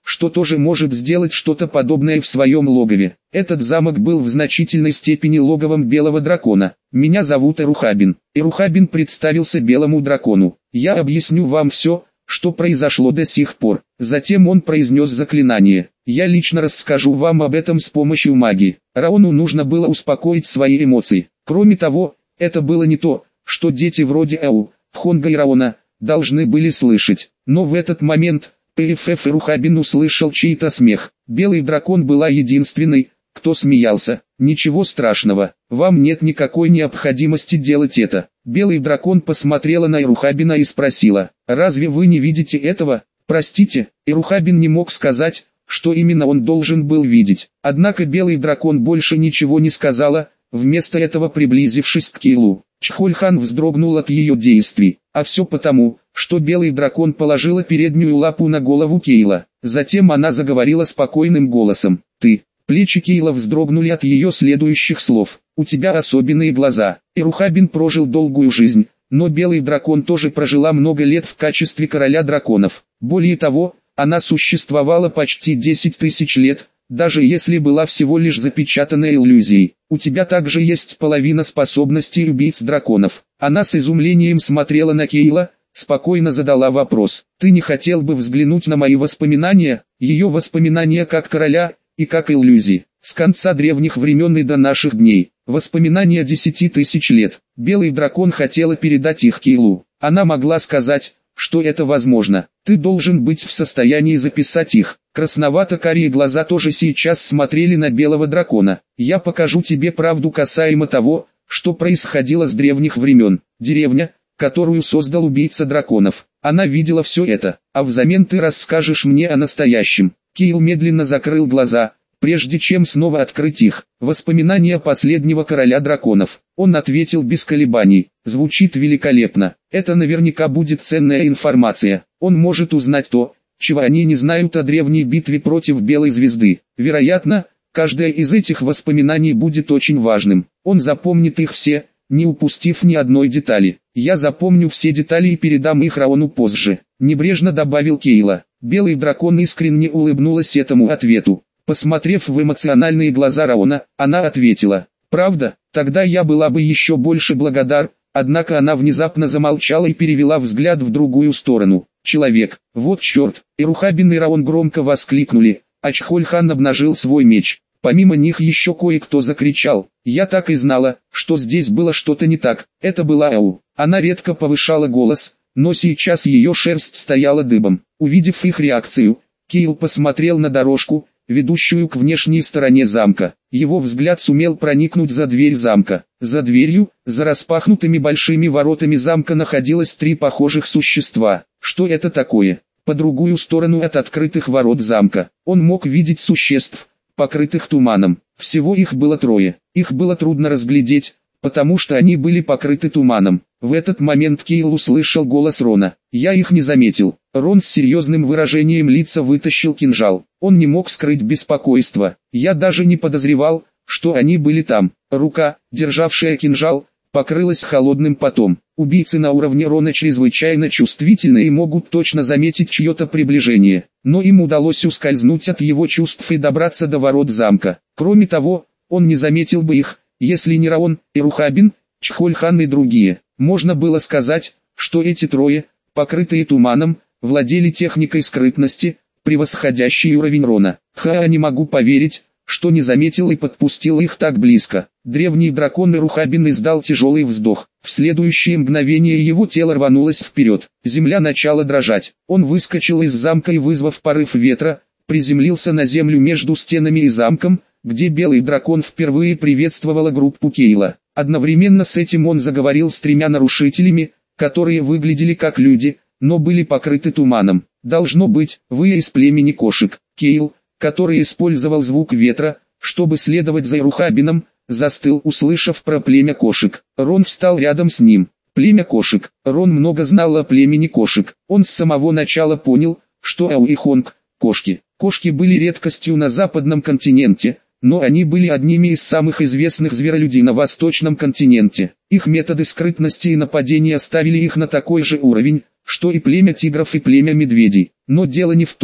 что тоже может сделать что-то подобное в своем логове. Этот замок был в значительной степени логовом белого дракона. Меня зовут Эрухабин. Эрухабин представился белому дракону. Я объясню вам все, что произошло до сих пор. Затем он произнес заклинание. Я лично расскажу вам об этом с помощью магии. Раону нужно было успокоить свои эмоции. Кроме того, это было не то, что дети вроде Эу, Хонга и Раона должны были слышать. Но в этот момент ПФФ Эрухабин услышал чей-то смех. Белый дракон была единственной, кто смеялся. Ничего страшного, вам нет никакой необходимости делать это. Белый дракон посмотрела на Эрухабина и спросила: разве вы не видите этого? Простите, Эрухабин не мог сказать, что именно он должен был видеть. Однако белый дракон больше ничего не сказала, вместо этого приблизившись к Кейлу. Чхольхан вздрогнул от ее действий, а все потому, что белый дракон положила переднюю лапу на голову Кейла. Затем она заговорила спокойным голосом: «Ты». Плечи Кейла вздрогнули от ее следующих слов: «У тебя особенные глаза». Эрухабин прожил долгую жизнь, но белый дракон тоже прожила много лет в качестве короля драконов. Более того, она существовала почти десять тысяч лет, даже если была всего лишь запечатанной иллюзией. У тебя также есть половина способностей убийц драконов. Она с изумлением смотрела на Кейла, спокойно задала вопрос: «Ты не хотел бы взглянуть на мои воспоминания?» Ее воспоминания как короля и как иллюзии, с конца древних времен и до наших дней. Воспоминания десяти тысяч лет. Белый дракон хотела передать их Кейлу. Она могла сказать, что это возможно. Ты должен быть в состоянии записать их. Красновато-карие глаза тоже сейчас смотрели на белого дракона. Я покажу тебе правду касаемо того, что происходило с древних времен. Деревня, которую создал убийца драконов. Она видела все это, а взамен ты расскажешь мне о настоящем. Кейл медленно закрыл глаза, прежде чем снова открыть их. Воспоминания последнего короля драконов. Он ответил без колебаний: звучит великолепно. Это наверняка будет ценная информация. Он может узнать то, чего они не знают о древней битве против Белой Звезды. Вероятно, каждое из этих воспоминаний будет очень важным. Он запомнит их все, не упустив ни одной детали. Я запомню все детали и передам их Раону позже, небрежно добавил Кейла. Белый дракон искренне улыбнулась этому ответу. Посмотрев в эмоциональные глаза Раона, она ответила: правда, тогда я была бы еще больше благодарна. Однако она внезапно замолчала и перевела взгляд в другую сторону. Человек, вот черт! Эрухабин и Раон громко воскликнули, а Чхольхан обнажил свой меч. Помимо них еще кое-кто закричал: я так и знала, что здесь было что-то не так. Это была Эу. Она редко повышала голос, но сейчас ее шерсть стояла дыбом. Увидев их реакцию, Кейл посмотрел на дорожку, ведущую к внешней стороне замка. Его взгляд сумел проникнуть за дверь замка. За дверью, за распахнутыми большими воротами замка находилось три похожих существа. Что это такое? По другую сторону от открытых ворот замка, он мог видеть существ, покрытых туманом. Всего их было трое. Их было трудно разглядеть, потому что они были покрыты туманом. В этот момент Кейл услышал голос Рона. «Я их не заметил». Рон с серьезным выражением лица вытащил кинжал. Он не мог скрыть беспокойство. «Я даже не подозревал, что они были там». Рука, державшая кинжал, покрылась холодным потом. Убийцы на уровне Рона чрезвычайно чувствительны и могут точно заметить чье-то приближение. Но им удалось ускользнуть от его чувств и добраться до ворот замка. Кроме того, он не заметил бы их, если не Раон, Эрухабин, Чхольхан и другие. Можно было сказать, что эти трое, покрытые туманом, владели техникой скрытности, превосходящей уровень Рона. Ха, не могу поверить, что не заметил и подпустил их так близко. Древний дракон Эрухабин издал тяжелый вздох. В следующее мгновение его тело рванулось вперед. Земля начала дрожать. Он выскочил из замка и, вызвав порыв ветра, приземлился на землю между стенами и замком, где белый дракон впервые приветствовала группу Кейла. Одновременно с этим он заговорил с тремя нарушителями, которые выглядели как люди, но были покрыты туманом. «Должно быть, вы из племени кошек». Кейл, который использовал звук ветра, чтобы следовать за Эрухабином, застыл, услышав про племя кошек. Рон встал рядом с ним. Племя кошек. Рон много знал о племени кошек. Он с самого начала понял, что Эу и Хонг – кошки. Кошки были редкостью на западном континенте, но они были одними из самых известных зверолюдей на восточном континенте. Их методы скрытности и нападения ставили их на такой же уровень, что и племя тигров и племя медведей. Но дело не в том,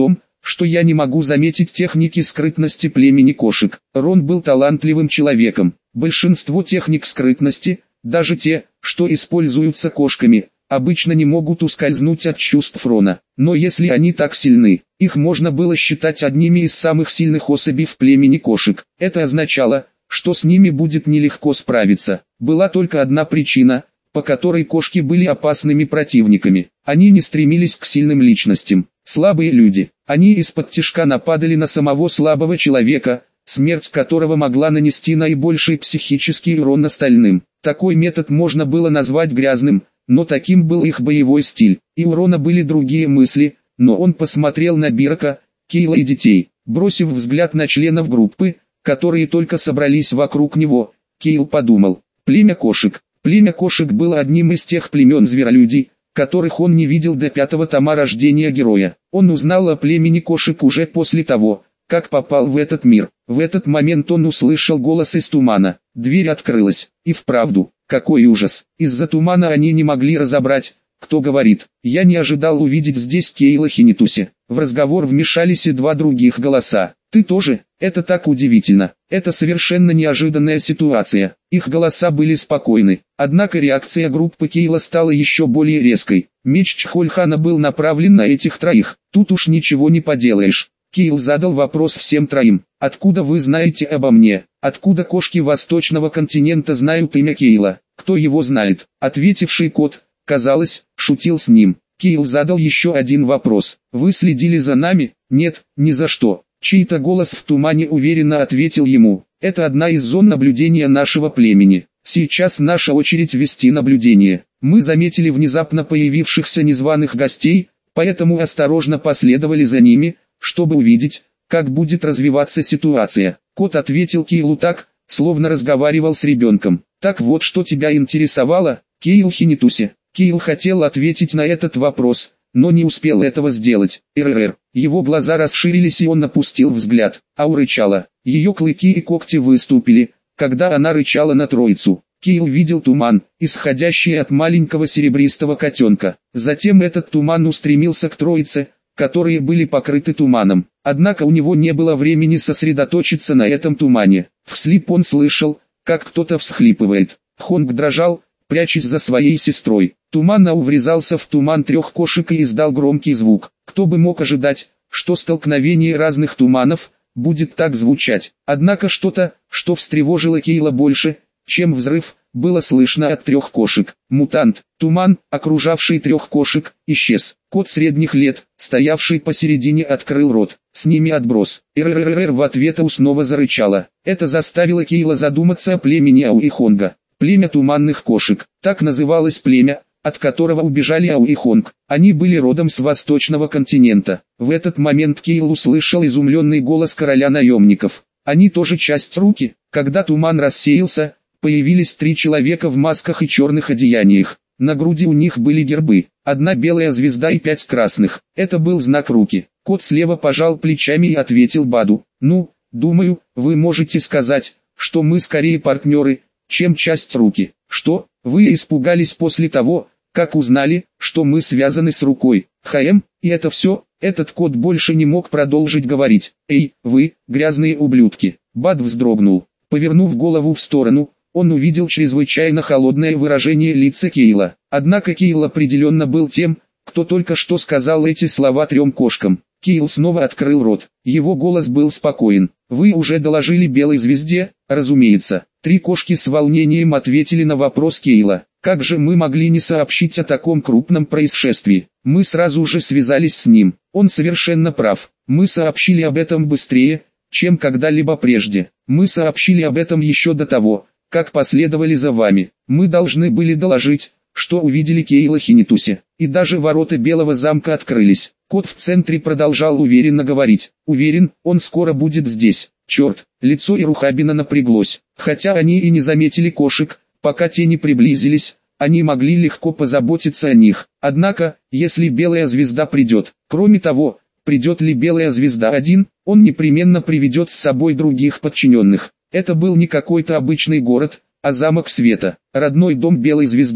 что я не могу заметить техники скрытности племени кошек. Рон был талантливым человеком. Большинство техник скрытности, даже те, что используются кошками, обычно не могут ускользнуть от чувств Рона. Но если они так сильны, их можно было считать одними из самых сильных особей в племени кошек. Это означало, что с ними будет нелегко справиться. Была только одна причина, по которой кошки были опасными противниками. Они не стремились к сильным личностям. Слабые люди. Они из-под тишка нападали на самого слабого человека, смерть которого могла нанести наибольший психический урон остальным. Такой метод можно было назвать грязным, но таким был их боевой стиль. И у Рона были другие мысли, но он посмотрел на Бирка, Кейла и детей. Бросив взгляд на членов группы, которые только собрались вокруг него, Кейл подумал: племя кошек. Племя кошек было одним из тех племен зверолюдей, которых он не видел до пятого тома рождения героя. Он узнал о племени кошек уже после того, как попал в этот мир. В этот момент он услышал голос из тумана. Дверь открылась, и вправду, какой ужас. Из-за тумана они не могли разобрать, кто говорит. Я не ожидал увидеть здесь Кейла Хинитуси. В разговор вмешались и два других голоса. Ты тоже? Это так удивительно. Это совершенно неожиданная ситуация. Их голоса были спокойны. Однако реакция группы Кейла стала еще более резкой. Меч Чхольхана был направлен на этих троих. Тут уж ничего не поделаешь. Кейл задал вопрос всем троим. Откуда вы знаете обо мне? Откуда кошки Восточного континента знают имя Кейла? Кто его знает? Ответивший кот, казалось, шутил с ним. Кейл задал еще один вопрос. Вы следили за нами? Нет, ни за что. Чей-то голос в тумане уверенно ответил ему: это одна из зон наблюдения нашего племени. Сейчас наша очередь вести наблюдение. Мы заметили внезапно появившихся незваных гостей, поэтому осторожно последовали за ними, чтобы увидеть, как будет развиваться ситуация. Кот ответил Кейлу так, словно разговаривал с ребенком. Так вот, что тебя интересовало, Кейл Хинитуси? Кейл хотел ответить на этот вопрос, но не успел этого сделать. РРР. Его глаза расширились, и он опустил взгляд. Ау рычала. Ее клыки и когти выступили, когда она рычала на троицу. Кейл видел туман, исходящий от маленького серебристого котенка. Затем этот туман устремился к троице, которые были покрыты туманом. Однако у него не было времени сосредоточиться на этом тумане. Вслип он слышал, как кто-то всхлипывает. Хонг дрожал, прячась за своей сестрой. Туман Ау врезался в туман трех кошек и издал громкий звук. Кто бы мог ожидать, что столкновение разных туманов будет так звучать. Однако что-то, что встревожило Кейла больше, чем взрыв, было слышно от трех кошек. Мутант, туман, окружавший трех кошек, исчез. Кот средних лет, стоявший посередине, открыл рот. С ними отброс. РРРР в ответ Ау снова зарычала. Это заставило Кейла задуматься о племени Ау и Хонга. Племя туманных кошек. Так называлось племя, от которого убежали Ау и Хонг. Они были родом с Восточного континента. В этот момент Кейл услышал изумленный голос короля наемников. Они тоже часть руки. Когда туман рассеялся, появились три человека в масках и черных одеяниях. На груди у них были гербы, одна белая звезда и пять красных. Это был знак руки. Кот слева пожал плечами и ответил Баду: ну, думаю, вы можете сказать, что мы скорее партнеры, чем часть руки. Что, вы испугались после того, как узнали, что мы связаны с рукой? ХМ, и это все? Этот кот больше не мог продолжить говорить. Эй, вы, грязные ублюдки. Бад вздрогнул. Повернув голову в сторону, он увидел чрезвычайно холодное выражение лица Кейла. Однако Кейл определенно был тем, кто только что сказал эти слова трем кошкам. Кейл снова открыл рот. Его голос был спокоен. «Вы уже доложили Белой Звезде?» «Разумеется». Три кошки с волнением ответили на вопрос Кейла. «Как же мы могли не сообщить о таком крупном происшествии? Мы сразу же связались с ним. Он совершенно прав. Мы сообщили об этом быстрее, чем когда-либо прежде. Мы сообщили об этом еще до того, как последовали за вами. Мы должны были доложить, что увидели Кейла Хинитуси. И даже ворота Белого замка открылись». Кот в центре продолжал уверенно говорить. «Уверен, он скоро будет здесь». Черт, лицо Ирухабина напряглось. Хотя они и не заметили кошек, пока те не приблизились, они могли легко позаботиться о них. Однако, если Белая Звезда придет, кроме того, придет ли Белая Звезда один, он непременно приведет с собой других подчиненных. Это был не какой-то обычный город, а замок света, родной дом Белой Звезды.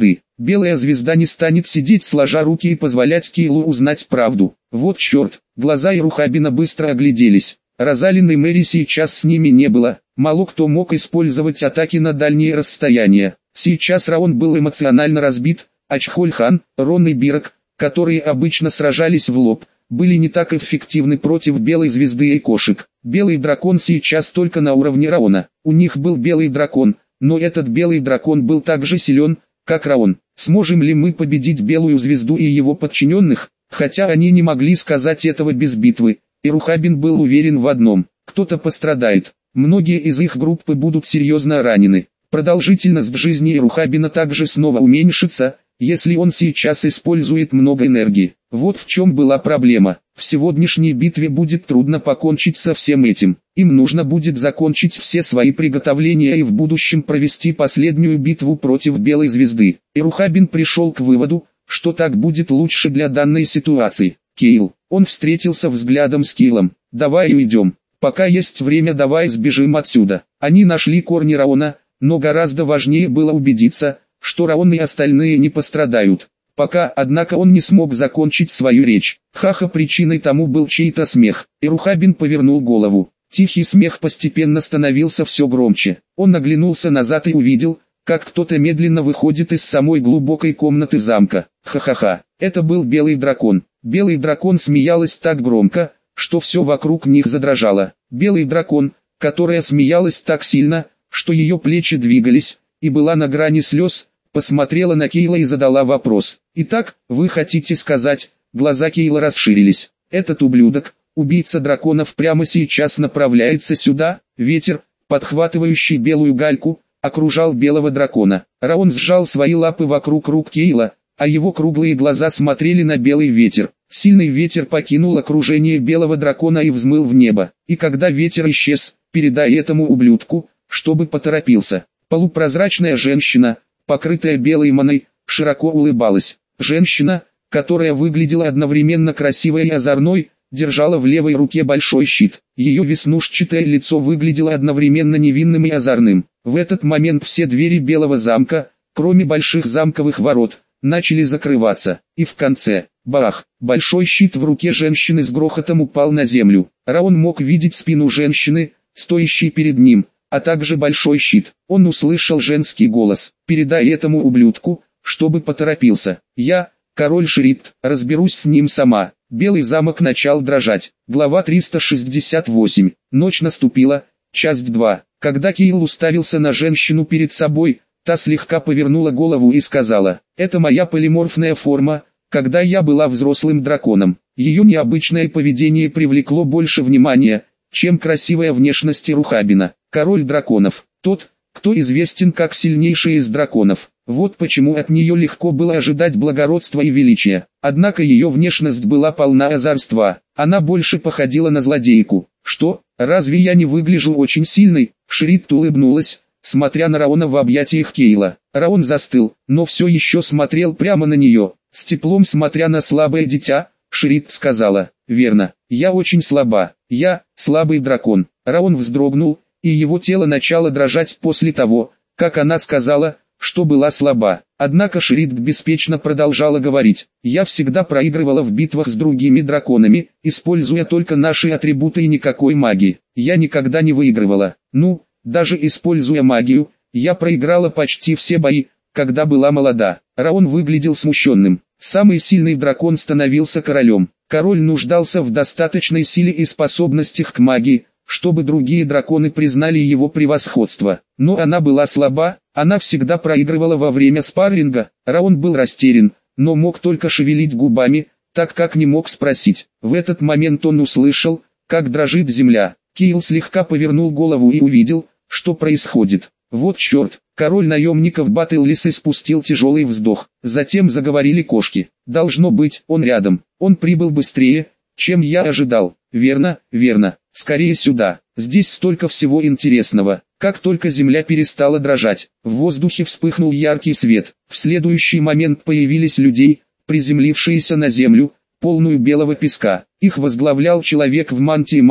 Белая звезда не станет сидеть сложа руки и позволять Кейлу узнать правду. Вот черт, глаза Ирухабина быстро огляделись. Розалин и Мэри сейчас с ними не было. Мало кто мог использовать атаки на дальние расстояния. Сейчас Раон был эмоционально разбит, а Чхольхан, Рон и Бирок, которые обычно сражались в лоб, были не так эффективны против белой звезды и кошек. Белый дракон сейчас только на уровне Раона. У них был белый дракон, но этот белый дракон был так же силен, как Раон. Сможем ли мы победить белую звезду и его подчиненных? Хотя они не могли сказать этого без битвы. Ирухабин был уверен в одном: кто-то пострадает. Многие из их группы будут серьезно ранены. Продолжительность жизни Ирухабина также снова уменьшится, если он сейчас использует много энергии. Вот в чем была проблема. В сегодняшней битве будет трудно покончить со всем этим. Им нужно будет закончить все свои приготовления и в будущем провести последнюю битву против Белой Звезды. Ирухабин пришел к выводу, что так будет лучше для данной ситуации. Кейл. Он встретился взглядом с Кейлом. «Давай уйдем. Пока есть время, давай сбежим отсюда». Они нашли корни Раона, но гораздо важнее было убедиться, что Раон и остальные не пострадают. Пока, однако, он не смог закончить свою речь. Ха-ха, причиной тому был чей-то смех. Ирухабин повернул голову. Тихий смех постепенно становился все громче. Он оглянулся назад и увидел, как кто-то медленно выходит из самой глубокой комнаты замка. Ха-ха-ха, это был белый дракон. Белый дракон смеялась так громко, что все вокруг них задрожало. Белый дракон, которая смеялась так сильно, что ее плечи двигались, и была на грани слез, посмотрела на Кейла и задала вопрос. «Итак, вы хотите сказать?» Глаза Кейла расширились. «Этот ублюдок, убийца драконов, прямо сейчас направляется сюда». Ветер, подхватывающий белую гальку, окружал белого дракона. Раон сжал свои лапы вокруг рук Кейла, а его круглые глаза смотрели на белый ветер. Сильный ветер покинул окружение белого дракона и взмыл в небо. И когда ветер исчез, передай этому ублюдку, чтобы поторопился. Полупрозрачная женщина, покрытая белой маной, широко улыбалась. Женщина, которая выглядела одновременно красивой и озорной, держала в левой руке большой щит. Ее веснушчатое лицо выглядело одновременно невинным и озорным. В этот момент все двери Белого замка, кроме больших замковых ворот, начали закрываться. И в конце, бах, большой щит в руке женщины с грохотом упал на землю. Раон мог видеть спину женщины, стоящей перед ним, а также большой щит. Он услышал женский голос: «Передай этому ублюдку, чтобы поторопился. Я, король Шрид, разберусь с ним сама». Белый замок начал дрожать. Глава триста шестьдесят восемь. Ночь наступила, часть два. Когда Кейл уставился на женщину перед собой, та слегка повернула голову и сказала: «Это моя полиморфная форма, когда я была взрослым драконом». Ее необычное поведение привлекло больше внимания, чем красивая внешность Ирухабина. Король драконов, тот, кто известен как сильнейший из драконов. Вот почему от нее легко было ожидать благородства и величия. Однако ее внешность была полна озорства. Она больше походила на злодейку. «Что, разве я не выгляжу очень сильной?» Шрид улыбнулась, смотря на Раона в объятиях Кейла. Раон застыл, но все еще смотрел прямо на нее. С теплом смотря на слабое дитя, Шрид сказала: «Верно, я очень слаба. Я, слабый дракон». Раон вздрогнул, и его тело начало дрожать после того, как она сказала, что была слаба. Однако Шрид беспечно продолжала говорить: «Я всегда проигрывала в битвах с другими драконами, используя только наши атрибуты и никакой магии. Я никогда не выигрывала. Ну, даже используя магию, я проиграла почти все бои, когда была молода». Раон выглядел смущенным. Самый сильный дракон становился королем. Король нуждался в достаточной силе и способностях к магии, чтобы другие драконы признали его превосходство. Но она была слаба, она всегда проигрывала во время спарринга. Раон был растерян, но мог только шевелить губами, так как не мог спросить. В этот момент он услышал, как дрожит земля. Кейл слегка повернул голову и увидел, что происходит. Вот черт, король наемников Баттллис спустил тяжелый вздох. Затем заговорили кошки. Должно быть, он рядом. Он прибыл быстрее, чем я ожидал. Верно, верно. Скорее сюда. Здесь столько всего интересного. Как только земля перестала дрожать, в воздухе вспыхнул яркий свет. В следующий момент появились люди, приземлившиеся на землю, полную белого песка. Их возглавлял человек в мантии мага,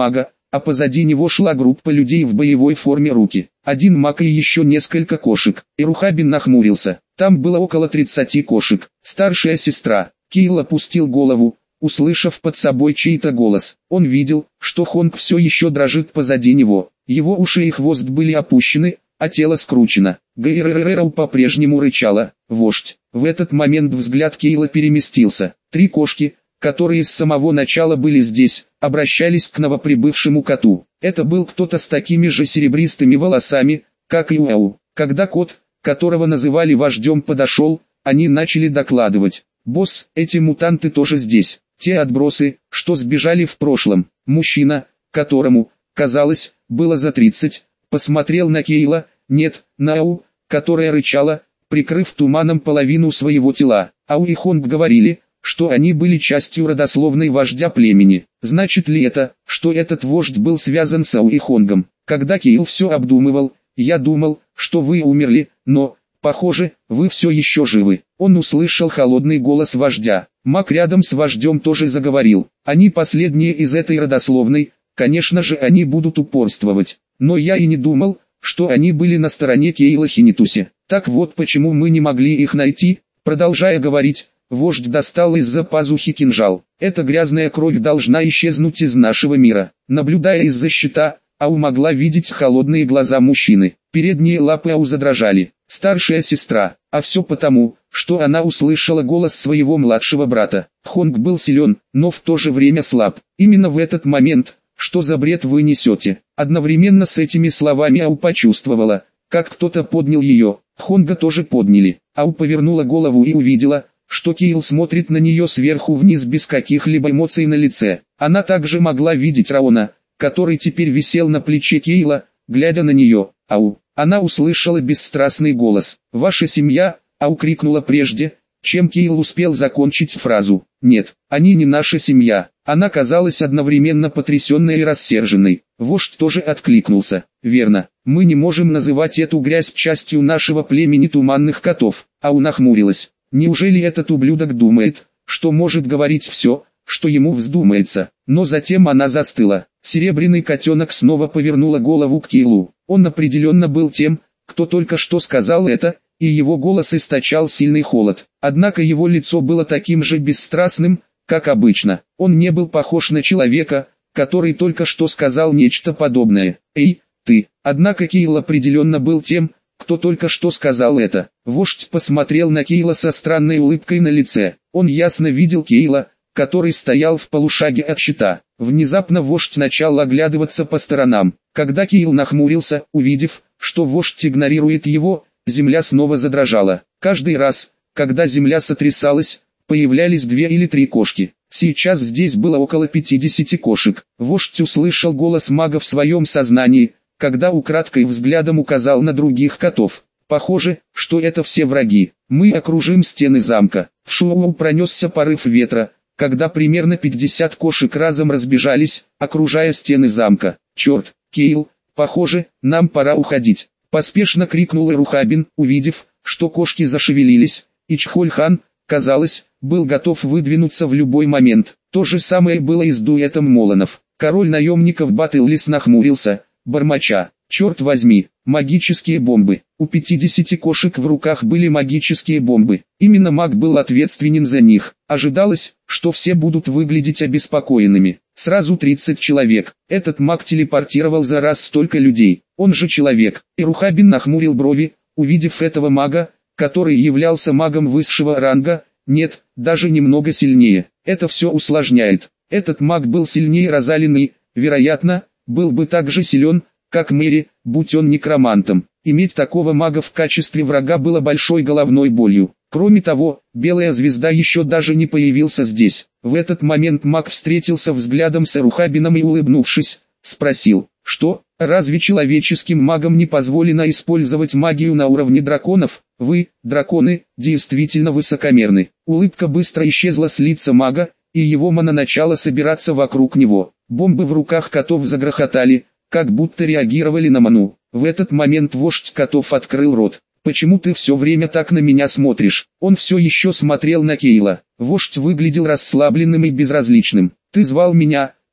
а позади него шла группа людей в боевой форме руки. Один маг и еще несколько кошек. Ирухабин нахмурился. Там было около тридцати кошек. Старшая сестра. Кейл опустил голову, услышав под собой чей-то голос. Он видел, что Хонг все еще дрожит позади него. Его уши и хвост были опущены, а тело скручено. Гейреререрау по-прежнему рычала. Вождь. В этот момент взгляд Кейла переместился. Три кошки, которые с самого начала были здесь, обращались к новоприбывшему коту. Это был кто-то с такими же серебристыми волосами, как и Уау. Когда кот, которого называли вождем, подошел, они начали докладывать. «Босс, эти мутанты тоже здесь. Те отбросы, что сбежали в прошлом». Мужчина, которому, казалось, было за тридцать, посмотрел на Кейла, нет, на Ау, которая рычала, прикрыв туманом половину своего тела. Ау и Хонг говорили, что они были частью родословной вождя племени. Значит ли это, что этот вождь был связан с Ау и Хонгом? Когда Кейл все обдумывал, я думал, что вы умерли, но, похоже, вы все еще живы. Он услышал холодный голос вождя. Маг рядом с вождем тоже заговорил. Они последние из этой родословной, конечно же они будут упорствовать. Но я и не думал, что они были на стороне Кейла Хинитуси. Так вот почему мы не могли их найти. Продолжая говорить, вождь достал из-за пазухи кинжал. Эта грязная кровь должна исчезнуть из нашего мира. Наблюдая из-за щита, Ау могла видеть холодные глаза мужчины. Передние лапы Ау задрожали. Старшая сестра. А все потому, что она услышала голос своего младшего брата. Хонг был силен, но в то же время слаб. Именно в этот момент, что за бред вы несете? Одновременно с этими словами Ау почувствовала, как кто-то поднял ее. Хонга тоже подняли. Ау повернула голову и увидела, что Кейл смотрит на нее сверху вниз без каких-либо эмоций на лице. Она также могла видеть Раона, который теперь висел на плече Кейла, глядя на нее. «Ау!» Она услышала бесстрастный голос. «Ваша семья?» Ау крикнула прежде, чем Кейл успел закончить фразу. «Нет, они не наша семья». Она казалась одновременно потрясенной и рассерженной. Вождь тоже откликнулся. «Верно, мы не можем называть эту грязь частью нашего племени туманных котов». Ау нахмурилась. Неужели этот ублюдок думает, что может говорить все, что ему вздумается? Но затем она застыла. Серебряный котенок снова повернула голову к Кейлу. Он определенно был тем, кто только что сказал это, и его голос источал сильный холод. Однако его лицо было таким же бесстрастным, как обычно. Он не был похож на человека, который только что сказал нечто подобное. «Эй, ты!» Однако Кейл определенно был тем, кто только что сказал это. Вождь посмотрел на Кейла со странной улыбкой на лице. Он ясно видел Кейла, который стоял в полушаге от щита. Внезапно вождь начал оглядываться по сторонам. Когда Кейл нахмурился, увидев, что вождь игнорирует его, земля снова задрожала. Каждый раз, когда земля сотрясалась, появлялись две или три кошки. Сейчас здесь было около пятидесяти кошек. Вождь услышал голос мага в своем сознании, когда украдкой взглядом указал на других котов. Похоже, что это все враги. Мы окружим стены замка. В шоу пронесся порыв ветра, когда примерно пятьдесят кошек разом разбежались, окружая стены замка. «Черт, Кейл, похоже, нам пора уходить!» Поспешно крикнул Ирухабин, увидев, что кошки зашевелились, и Чхоль-хан, казалось, был готов выдвинуться в любой момент. То же самое было и с дуэтом Молонов. Король наемников Батыллис нахмурился, бормоча: «Черт возьми, магические бомбы!» У пятидесяти кошек в руках были магические бомбы. Именно маг был ответственен за них. Ожидалось, что все будут выглядеть обеспокоенными. Сразу тридцать человек. Этот маг телепортировал за раз столько людей. Он же человек. Ирухабин нахмурил брови, увидев этого мага, который являлся магом высшего ранга. Нет, даже немного сильнее. Это все усложняет. Этот маг был сильнее Розалины, вероятно, был бы так же силен, как Мэри, будь он некромантом. Иметь такого мага в качестве врага было большой головной болью. Кроме того, Белая Звезда еще даже не появился здесь. В этот момент маг встретился взглядом с Ирухабином и, улыбнувшись, спросил: «Что, разве человеческим магам не позволено использовать магию на уровне драконов? Вы, драконы, действительно высокомерны». Улыбка быстро исчезла с лица мага, и его мана начала собираться вокруг него. Бомбы в руках котов загрохотали, как будто реагировали на ману. В этот момент вождь котов открыл рот. «Почему ты все время так на меня смотришь?» Он все еще смотрел на Кейла. Вождь выглядел расслабленным и безразличным. «Ты звал меня,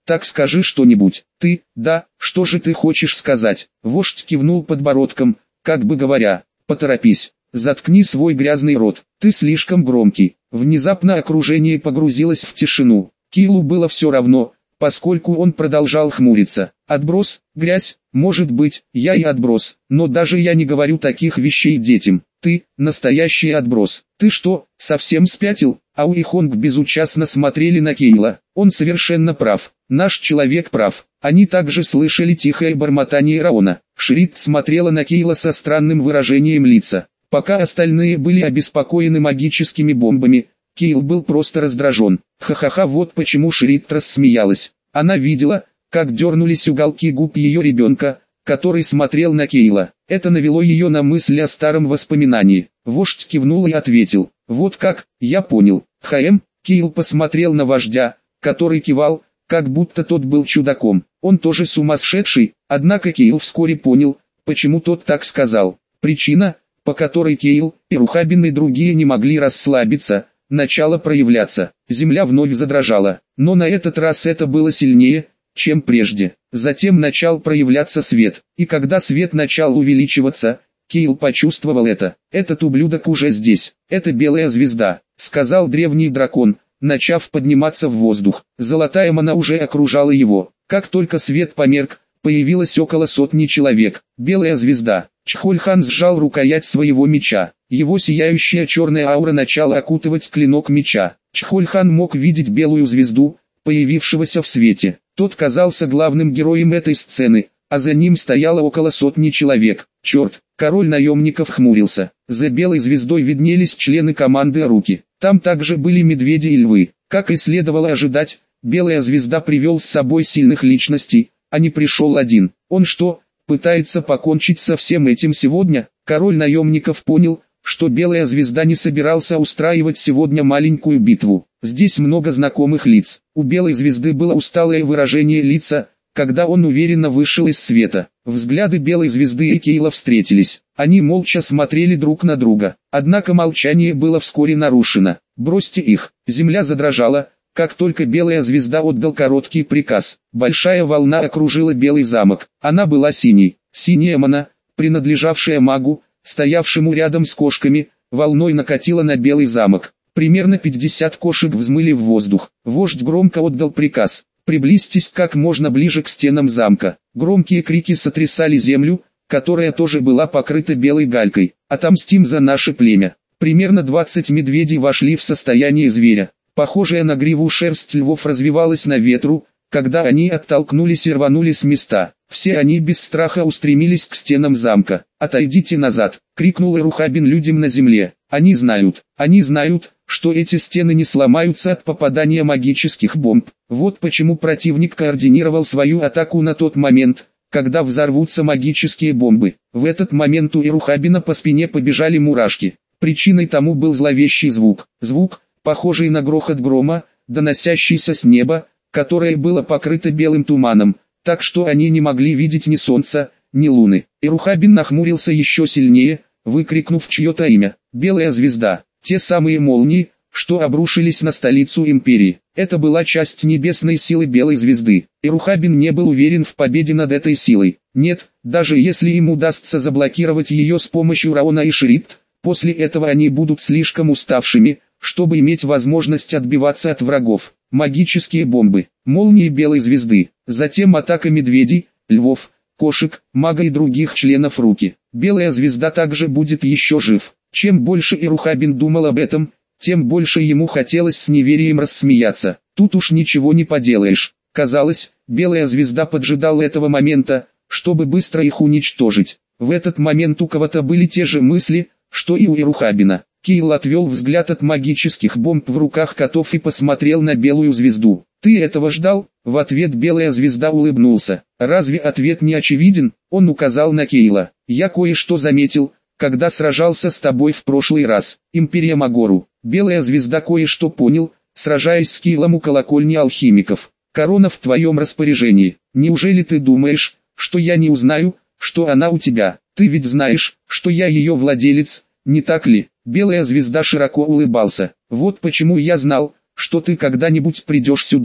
Так скажи что-нибудь. Ты, да, что же ты хочешь сказать? Вождь кивнул подбородком, как бы говоря, поторопись. Заткни свой грязный рот, ты слишком громкий. Внезапно окружение погрузилось в тишину. Киллу было все равно, поскольку он продолжал хмуриться. Отброс, грязь, может быть, я и отброс, но даже я не говорю таких вещей детям. Ты, настоящий отброс. Ты что, совсем спятил? Ау и Хонг безучастно смотрели на Кейла. Он совершенно прав. Наш человек прав. Они также слышали тихое бормотание Раона. Шрид смотрела на Кейла со странным выражением лица. Пока остальные были обеспокоены магическими бомбами, Кейл был просто раздражен. Ха-ха-ха, вот почему Шрид рассмеялась. Она видела, как дернулись уголки губ ее ребенка, который смотрел на Кейла. Это навело ее на мысль о старом воспоминании. Вождь кивнул и ответил: «Вот как, я понял». «Хаэм», Кейл посмотрел на вождя, который кивал, как будто тот был чудаком. Он тоже сумасшедший, однако Кейл вскоре понял, почему тот так сказал. Причина, по которой Кейл, Ирухабин и другие не могли расслабиться, начала проявляться. Земля вновь задрожала, но на этот раз это было сильнее, чем прежде. Затем начал проявляться свет, и когда свет начал увеличиваться, Кейл почувствовал это. «Этот ублюдок уже здесь, это белая звезда», — сказал древний дракон, начав подниматься в воздух. Золотая мана уже окружала его. Как только свет померк, появилось около сотни человек. Белая звезда. Чхольхан сжал рукоять своего меча. Его сияющая черная аура начала окутывать клинок меча. Чхольхан мог видеть белую звезду, появившегося в свете. Тот казался главным героем этой сцены, а за ним стояло около сотни человек. Черт, король наемников хмурился. За белой звездой виднелись члены команды Руки. Там также были медведи и львы. Как и следовало ожидать, белая звезда привел с собой сильных личностей, а не пришел один. Он что, пытается покончить со всем этим сегодня? Король наемников понял, что белая звезда не собирался устраивать сегодня маленькую битву. Здесь много знакомых лиц. У белой звезды было усталое выражение лица, когда он уверенно вышел из света. Взгляды белой звезды и Кейла встретились. Они молча смотрели друг на друга. Однако молчание было вскоре нарушено. «Бросьте их!» Земля задрожала, как только белая звезда отдал короткий приказ. Большая волна окружила белый замок. Она была синей. Синяя мана, принадлежавшая магу, стоявшему рядом с кошками, волной накатила на белый замок. Примерно пятьдесят кошек взмыли в воздух. Вождь громко отдал приказ: «Приблизьтесь как можно ближе к стенам замка». Громкие крики сотрясали землю, которая тоже была покрыта белой галькой. «Отомстим за наше племя». Примерно двадцать медведей вошли в состояние зверя. Похожая на гриву шерсть львов развивалась на ветру, когда они оттолкнулись и рванули с места. Все они без страха устремились к стенам замка. «Отойдите назад!» — крикнул Ирухабин людям на земле. «Они знают, они знают, что эти стены не сломаются от попадания магических бомб. Вот почему противник координировал свою атаку на тот момент, когда взорвутся магические бомбы». В этот момент у Ирухабина по спине побежали мурашки. Причиной тому был зловещий звук. Звук, похожий на грохот грома, доносящийся с неба, которое было покрыто белым туманом, так что они не могли видеть ни солнца, ни луны. Ирухабин нахмурился еще сильнее, выкрикнув чье-то имя. «Белая звезда!» Те самые молнии, что обрушились на столицу империи. Это была часть небесной силы белой звезды. Ирухабин не был уверен в победе над этой силой. Нет, даже если им удастся заблокировать ее с помощью Раона и Шрид, после этого они будут слишком уставшими, чтобы иметь возможность отбиваться от врагов. Магические бомбы, молнии белой звезды, затем атака медведей, львов, кошек, мага и других членов Руки. Белая звезда также будет еще жив. Чем больше Ирухабин думал об этом, тем больше ему хотелось с неверием рассмеяться. Тут уж ничего не поделаешь. Казалось, белая звезда поджидала этого момента, чтобы быстро их уничтожить. В этот момент у кого-то были те же мысли, что и у Ирухабина. Кейл отвел взгляд от магических бомб в руках котов и посмотрел на белую звезду. «Ты этого ждал?» В ответ белая звезда улыбнулся. «Разве ответ не очевиден?» Он указал на Кейла. «Я кое-что заметил, когда сражался с тобой в прошлый раз. Империя Магору». Белая звезда кое-что понял, сражаясь с Кейлом у колокольни алхимиков. «Корона в твоем распоряжении. Неужели ты думаешь, что я не узнаю, что она у тебя? Ты ведь знаешь, что я ее владелец, не так ли?» Белая звезда широко улыбался. «Вот почему я знал, что ты когда-нибудь придешь сюда.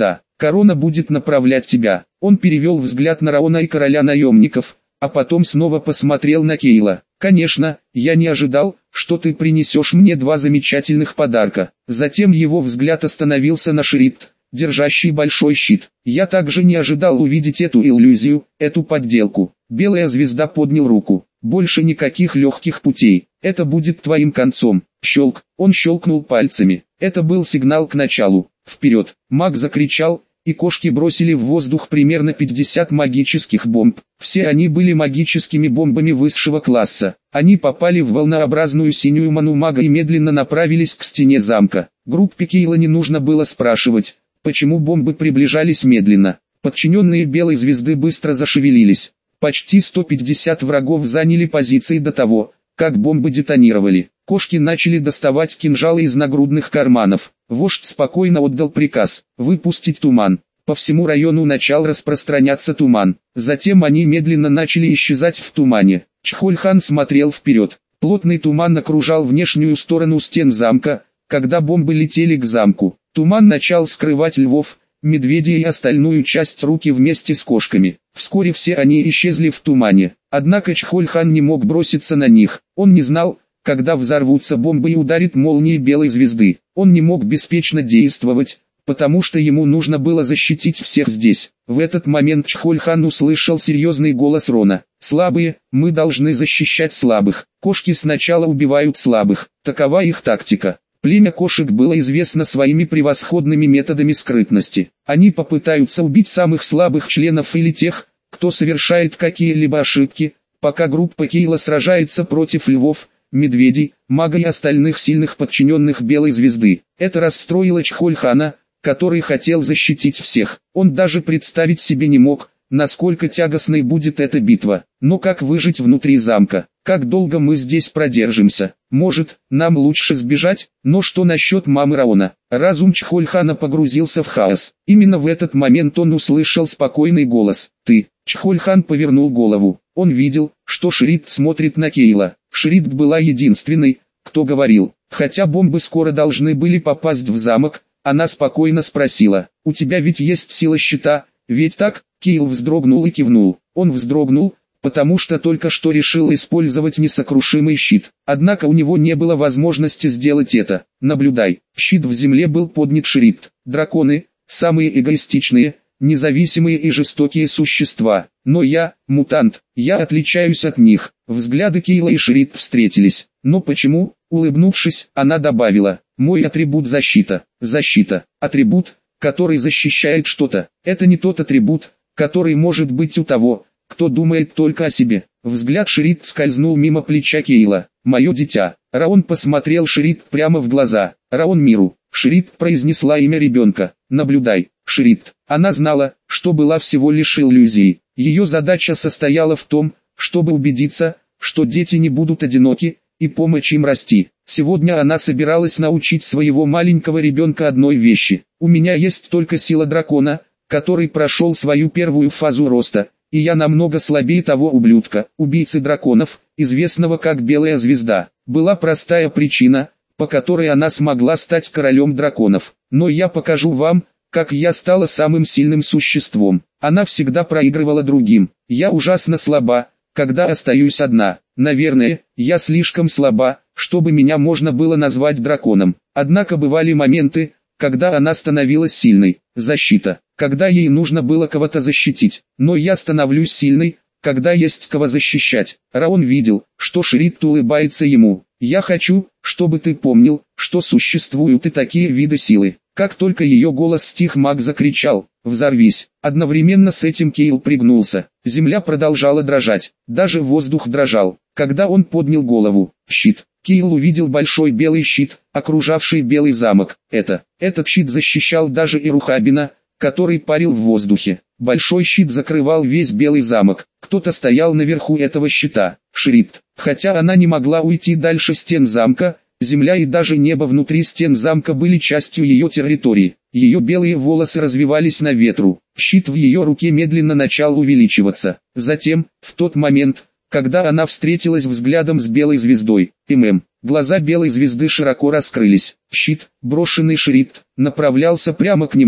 Корона будет направлять тебя. Он перевел взгляд на Раона и короля наемников, а потом снова посмотрел на Кейла. Конечно, я не ожидал, что ты принесешь мне два замечательных подарка. Затем его взгляд остановился на Шридт, держащий большой щит. Я также не ожидал увидеть эту иллюзию, эту подделку. Белая звезда поднял руку. Больше никаких легких путей. Это будет твоим концом. Щелк. Он щелкнул пальцами. Это был сигнал к началу. Вперед. Маг закричал, и кошки бросили в воздух примерно пятьдесят магических бомб. Все они были магическими бомбами высшего класса. Они попали в волнообразную синюю ману мага и медленно направились к стене замка. Группе Кейла не нужно было спрашивать, почему бомбы приближались медленно. Подчиненные Белой Звезды быстро зашевелились. Почти сто пятьдесят врагов заняли позиции до того, как бомбы детонировали. Кошки начали доставать кинжалы из нагрудных карманов. Вождь спокойно отдал приказ выпустить туман. По всему району начал распространяться туман. Затем они медленно начали исчезать в тумане. Чхоль-хан смотрел вперед. Плотный туман окружал внешнюю сторону стен замка, когда бомбы летели к замку. Туман начал скрывать львов, медведей и остальную часть руки вместе с кошками. Вскоре все они исчезли в тумане. Однако Чхоль-хан не мог броситься на них. Он не знал, когда взорвутся бомбы и ударит молнии Белой Звезды. Он не мог беспечно действовать, потому что ему нужно было защитить всех здесь. В этот момент Чхоль-хан услышал серьезный голос Рона. «Слабые, мы должны защищать слабых. Кошки сначала убивают слабых. Такова их тактика». Племя кошек было известно своими превосходными методами скрытности. Они попытаются убить самых слабых членов или тех, кто совершает какие-либо ошибки, пока группа Кейла сражается против львов, медведей, мага и остальных сильных подчиненных Белой Звезды. Это расстроило Чхоль-хана, который хотел защитить всех. Он даже представить себе не мог, насколько тягостной будет эта битва. Но как выжить внутри замка? Как долго мы здесь продержимся? Может, нам лучше сбежать? Но что насчет мамы Раона? Разум Чхоль-хана погрузился в хаос. Именно в этот момент он услышал спокойный голос. «Ты». Чхоль-хан повернул голову. Он видел, что Шридт смотрит на Кейла. Шридт была единственной, кто говорил. Хотя бомбы скоро должны были попасть в замок, она спокойно спросила: «У тебя ведь есть сила щита, ведь так?» Кейл вздрогнул и кивнул. Он вздрогнул, потому что только что решил использовать несокрушимый щит. Однако у него не было возможности сделать это. «Наблюдай». Щит в земле был поднят Шридт. Драконы – самые эгоистичные, независимые и жестокие существа. Но я, мутант, я отличаюсь от них. Взгляды Кейла и Шридт встретились. Но почему? Улыбнувшись, она добавила: «Мой атрибут защита». Защита. Атрибут, который защищает что-то. Это не тот атрибут, который может быть у того, кто думает только о себе. Взгляд Шридт скользнул мимо плеча Кейла. «Мое дитя». Раон посмотрел Шридт прямо в глаза. «Раон Миру». Шридт произнесла имя ребенка. «Наблюдай». Шридт. Она знала, что была всего лишь иллюзией. Ее задача состояла в том, чтобы убедиться, что дети не будут одиноки, и помочь им расти. Сегодня она собиралась научить своего маленького ребенка одной вещи. «У меня есть только сила дракона, который прошел свою первую фазу роста, и я намного слабее того ублюдка, убийцы драконов, известного как Белая Звезда». Была простая причина, по которой она смогла стать королем драконов. Но я покажу вам, как я стала самым сильным существом. Она всегда проигрывала другим. Я ужасно слаба, когда остаюсь одна. Наверное, я слишком слаба, чтобы меня можно было назвать драконом. Однако бывали моменты, когда она становилась сильной. Защита. Когда ей нужно было кого-то защитить. Но я становлюсь сильной, когда есть кого защищать. Раон видел, что Шридт улыбается ему. «Я хочу, чтобы ты помнил, что существуют и такие виды силы». Как только ее голос стих, маг закричал: «Взорвись!». Одновременно с этим Кейл пригнулся. Земля продолжала дрожать, даже воздух дрожал. Когда он поднял голову, щит. Кейл увидел большой белый щит, окружавший Белый замок. Это, этот щит защищал даже Ирухабина, который парил в воздухе. Большой щит закрывал весь Белый замок. Кто-то стоял наверху этого щита. Шридт. Хотя она не могла уйти дальше стен замка, земля и даже небо внутри стен замка были частью ее территории. Ее белые волосы развивались на ветру. Щит в ее руке медленно начал увеличиваться. Затем, в тот момент, когда она встретилась взглядом с Белой Звездой, ММ, глаза Белой Звезды широко раскрылись. Щит, брошенный Шридт, направлялся прямо к нему.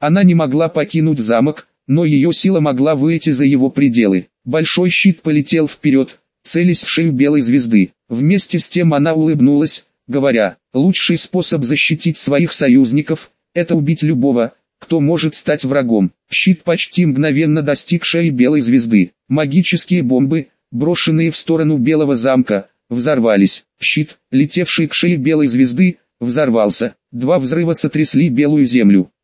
Она не могла покинуть замок, но ее сила могла выйти за его пределы. Большой щит полетел вперед, целясь в шею белой звезды. Вместе с тем она улыбнулась, говоря: «Лучший способ защитить своих союзников – это убить любого, кто может стать врагом». Щит почти мгновенно достиг шеи белой звезды. Магические бомбы, брошенные в сторону Белого замка, взорвались. Щит, летевший к шее белой звезды, взорвался. Два взрыва сотрясли белую землю.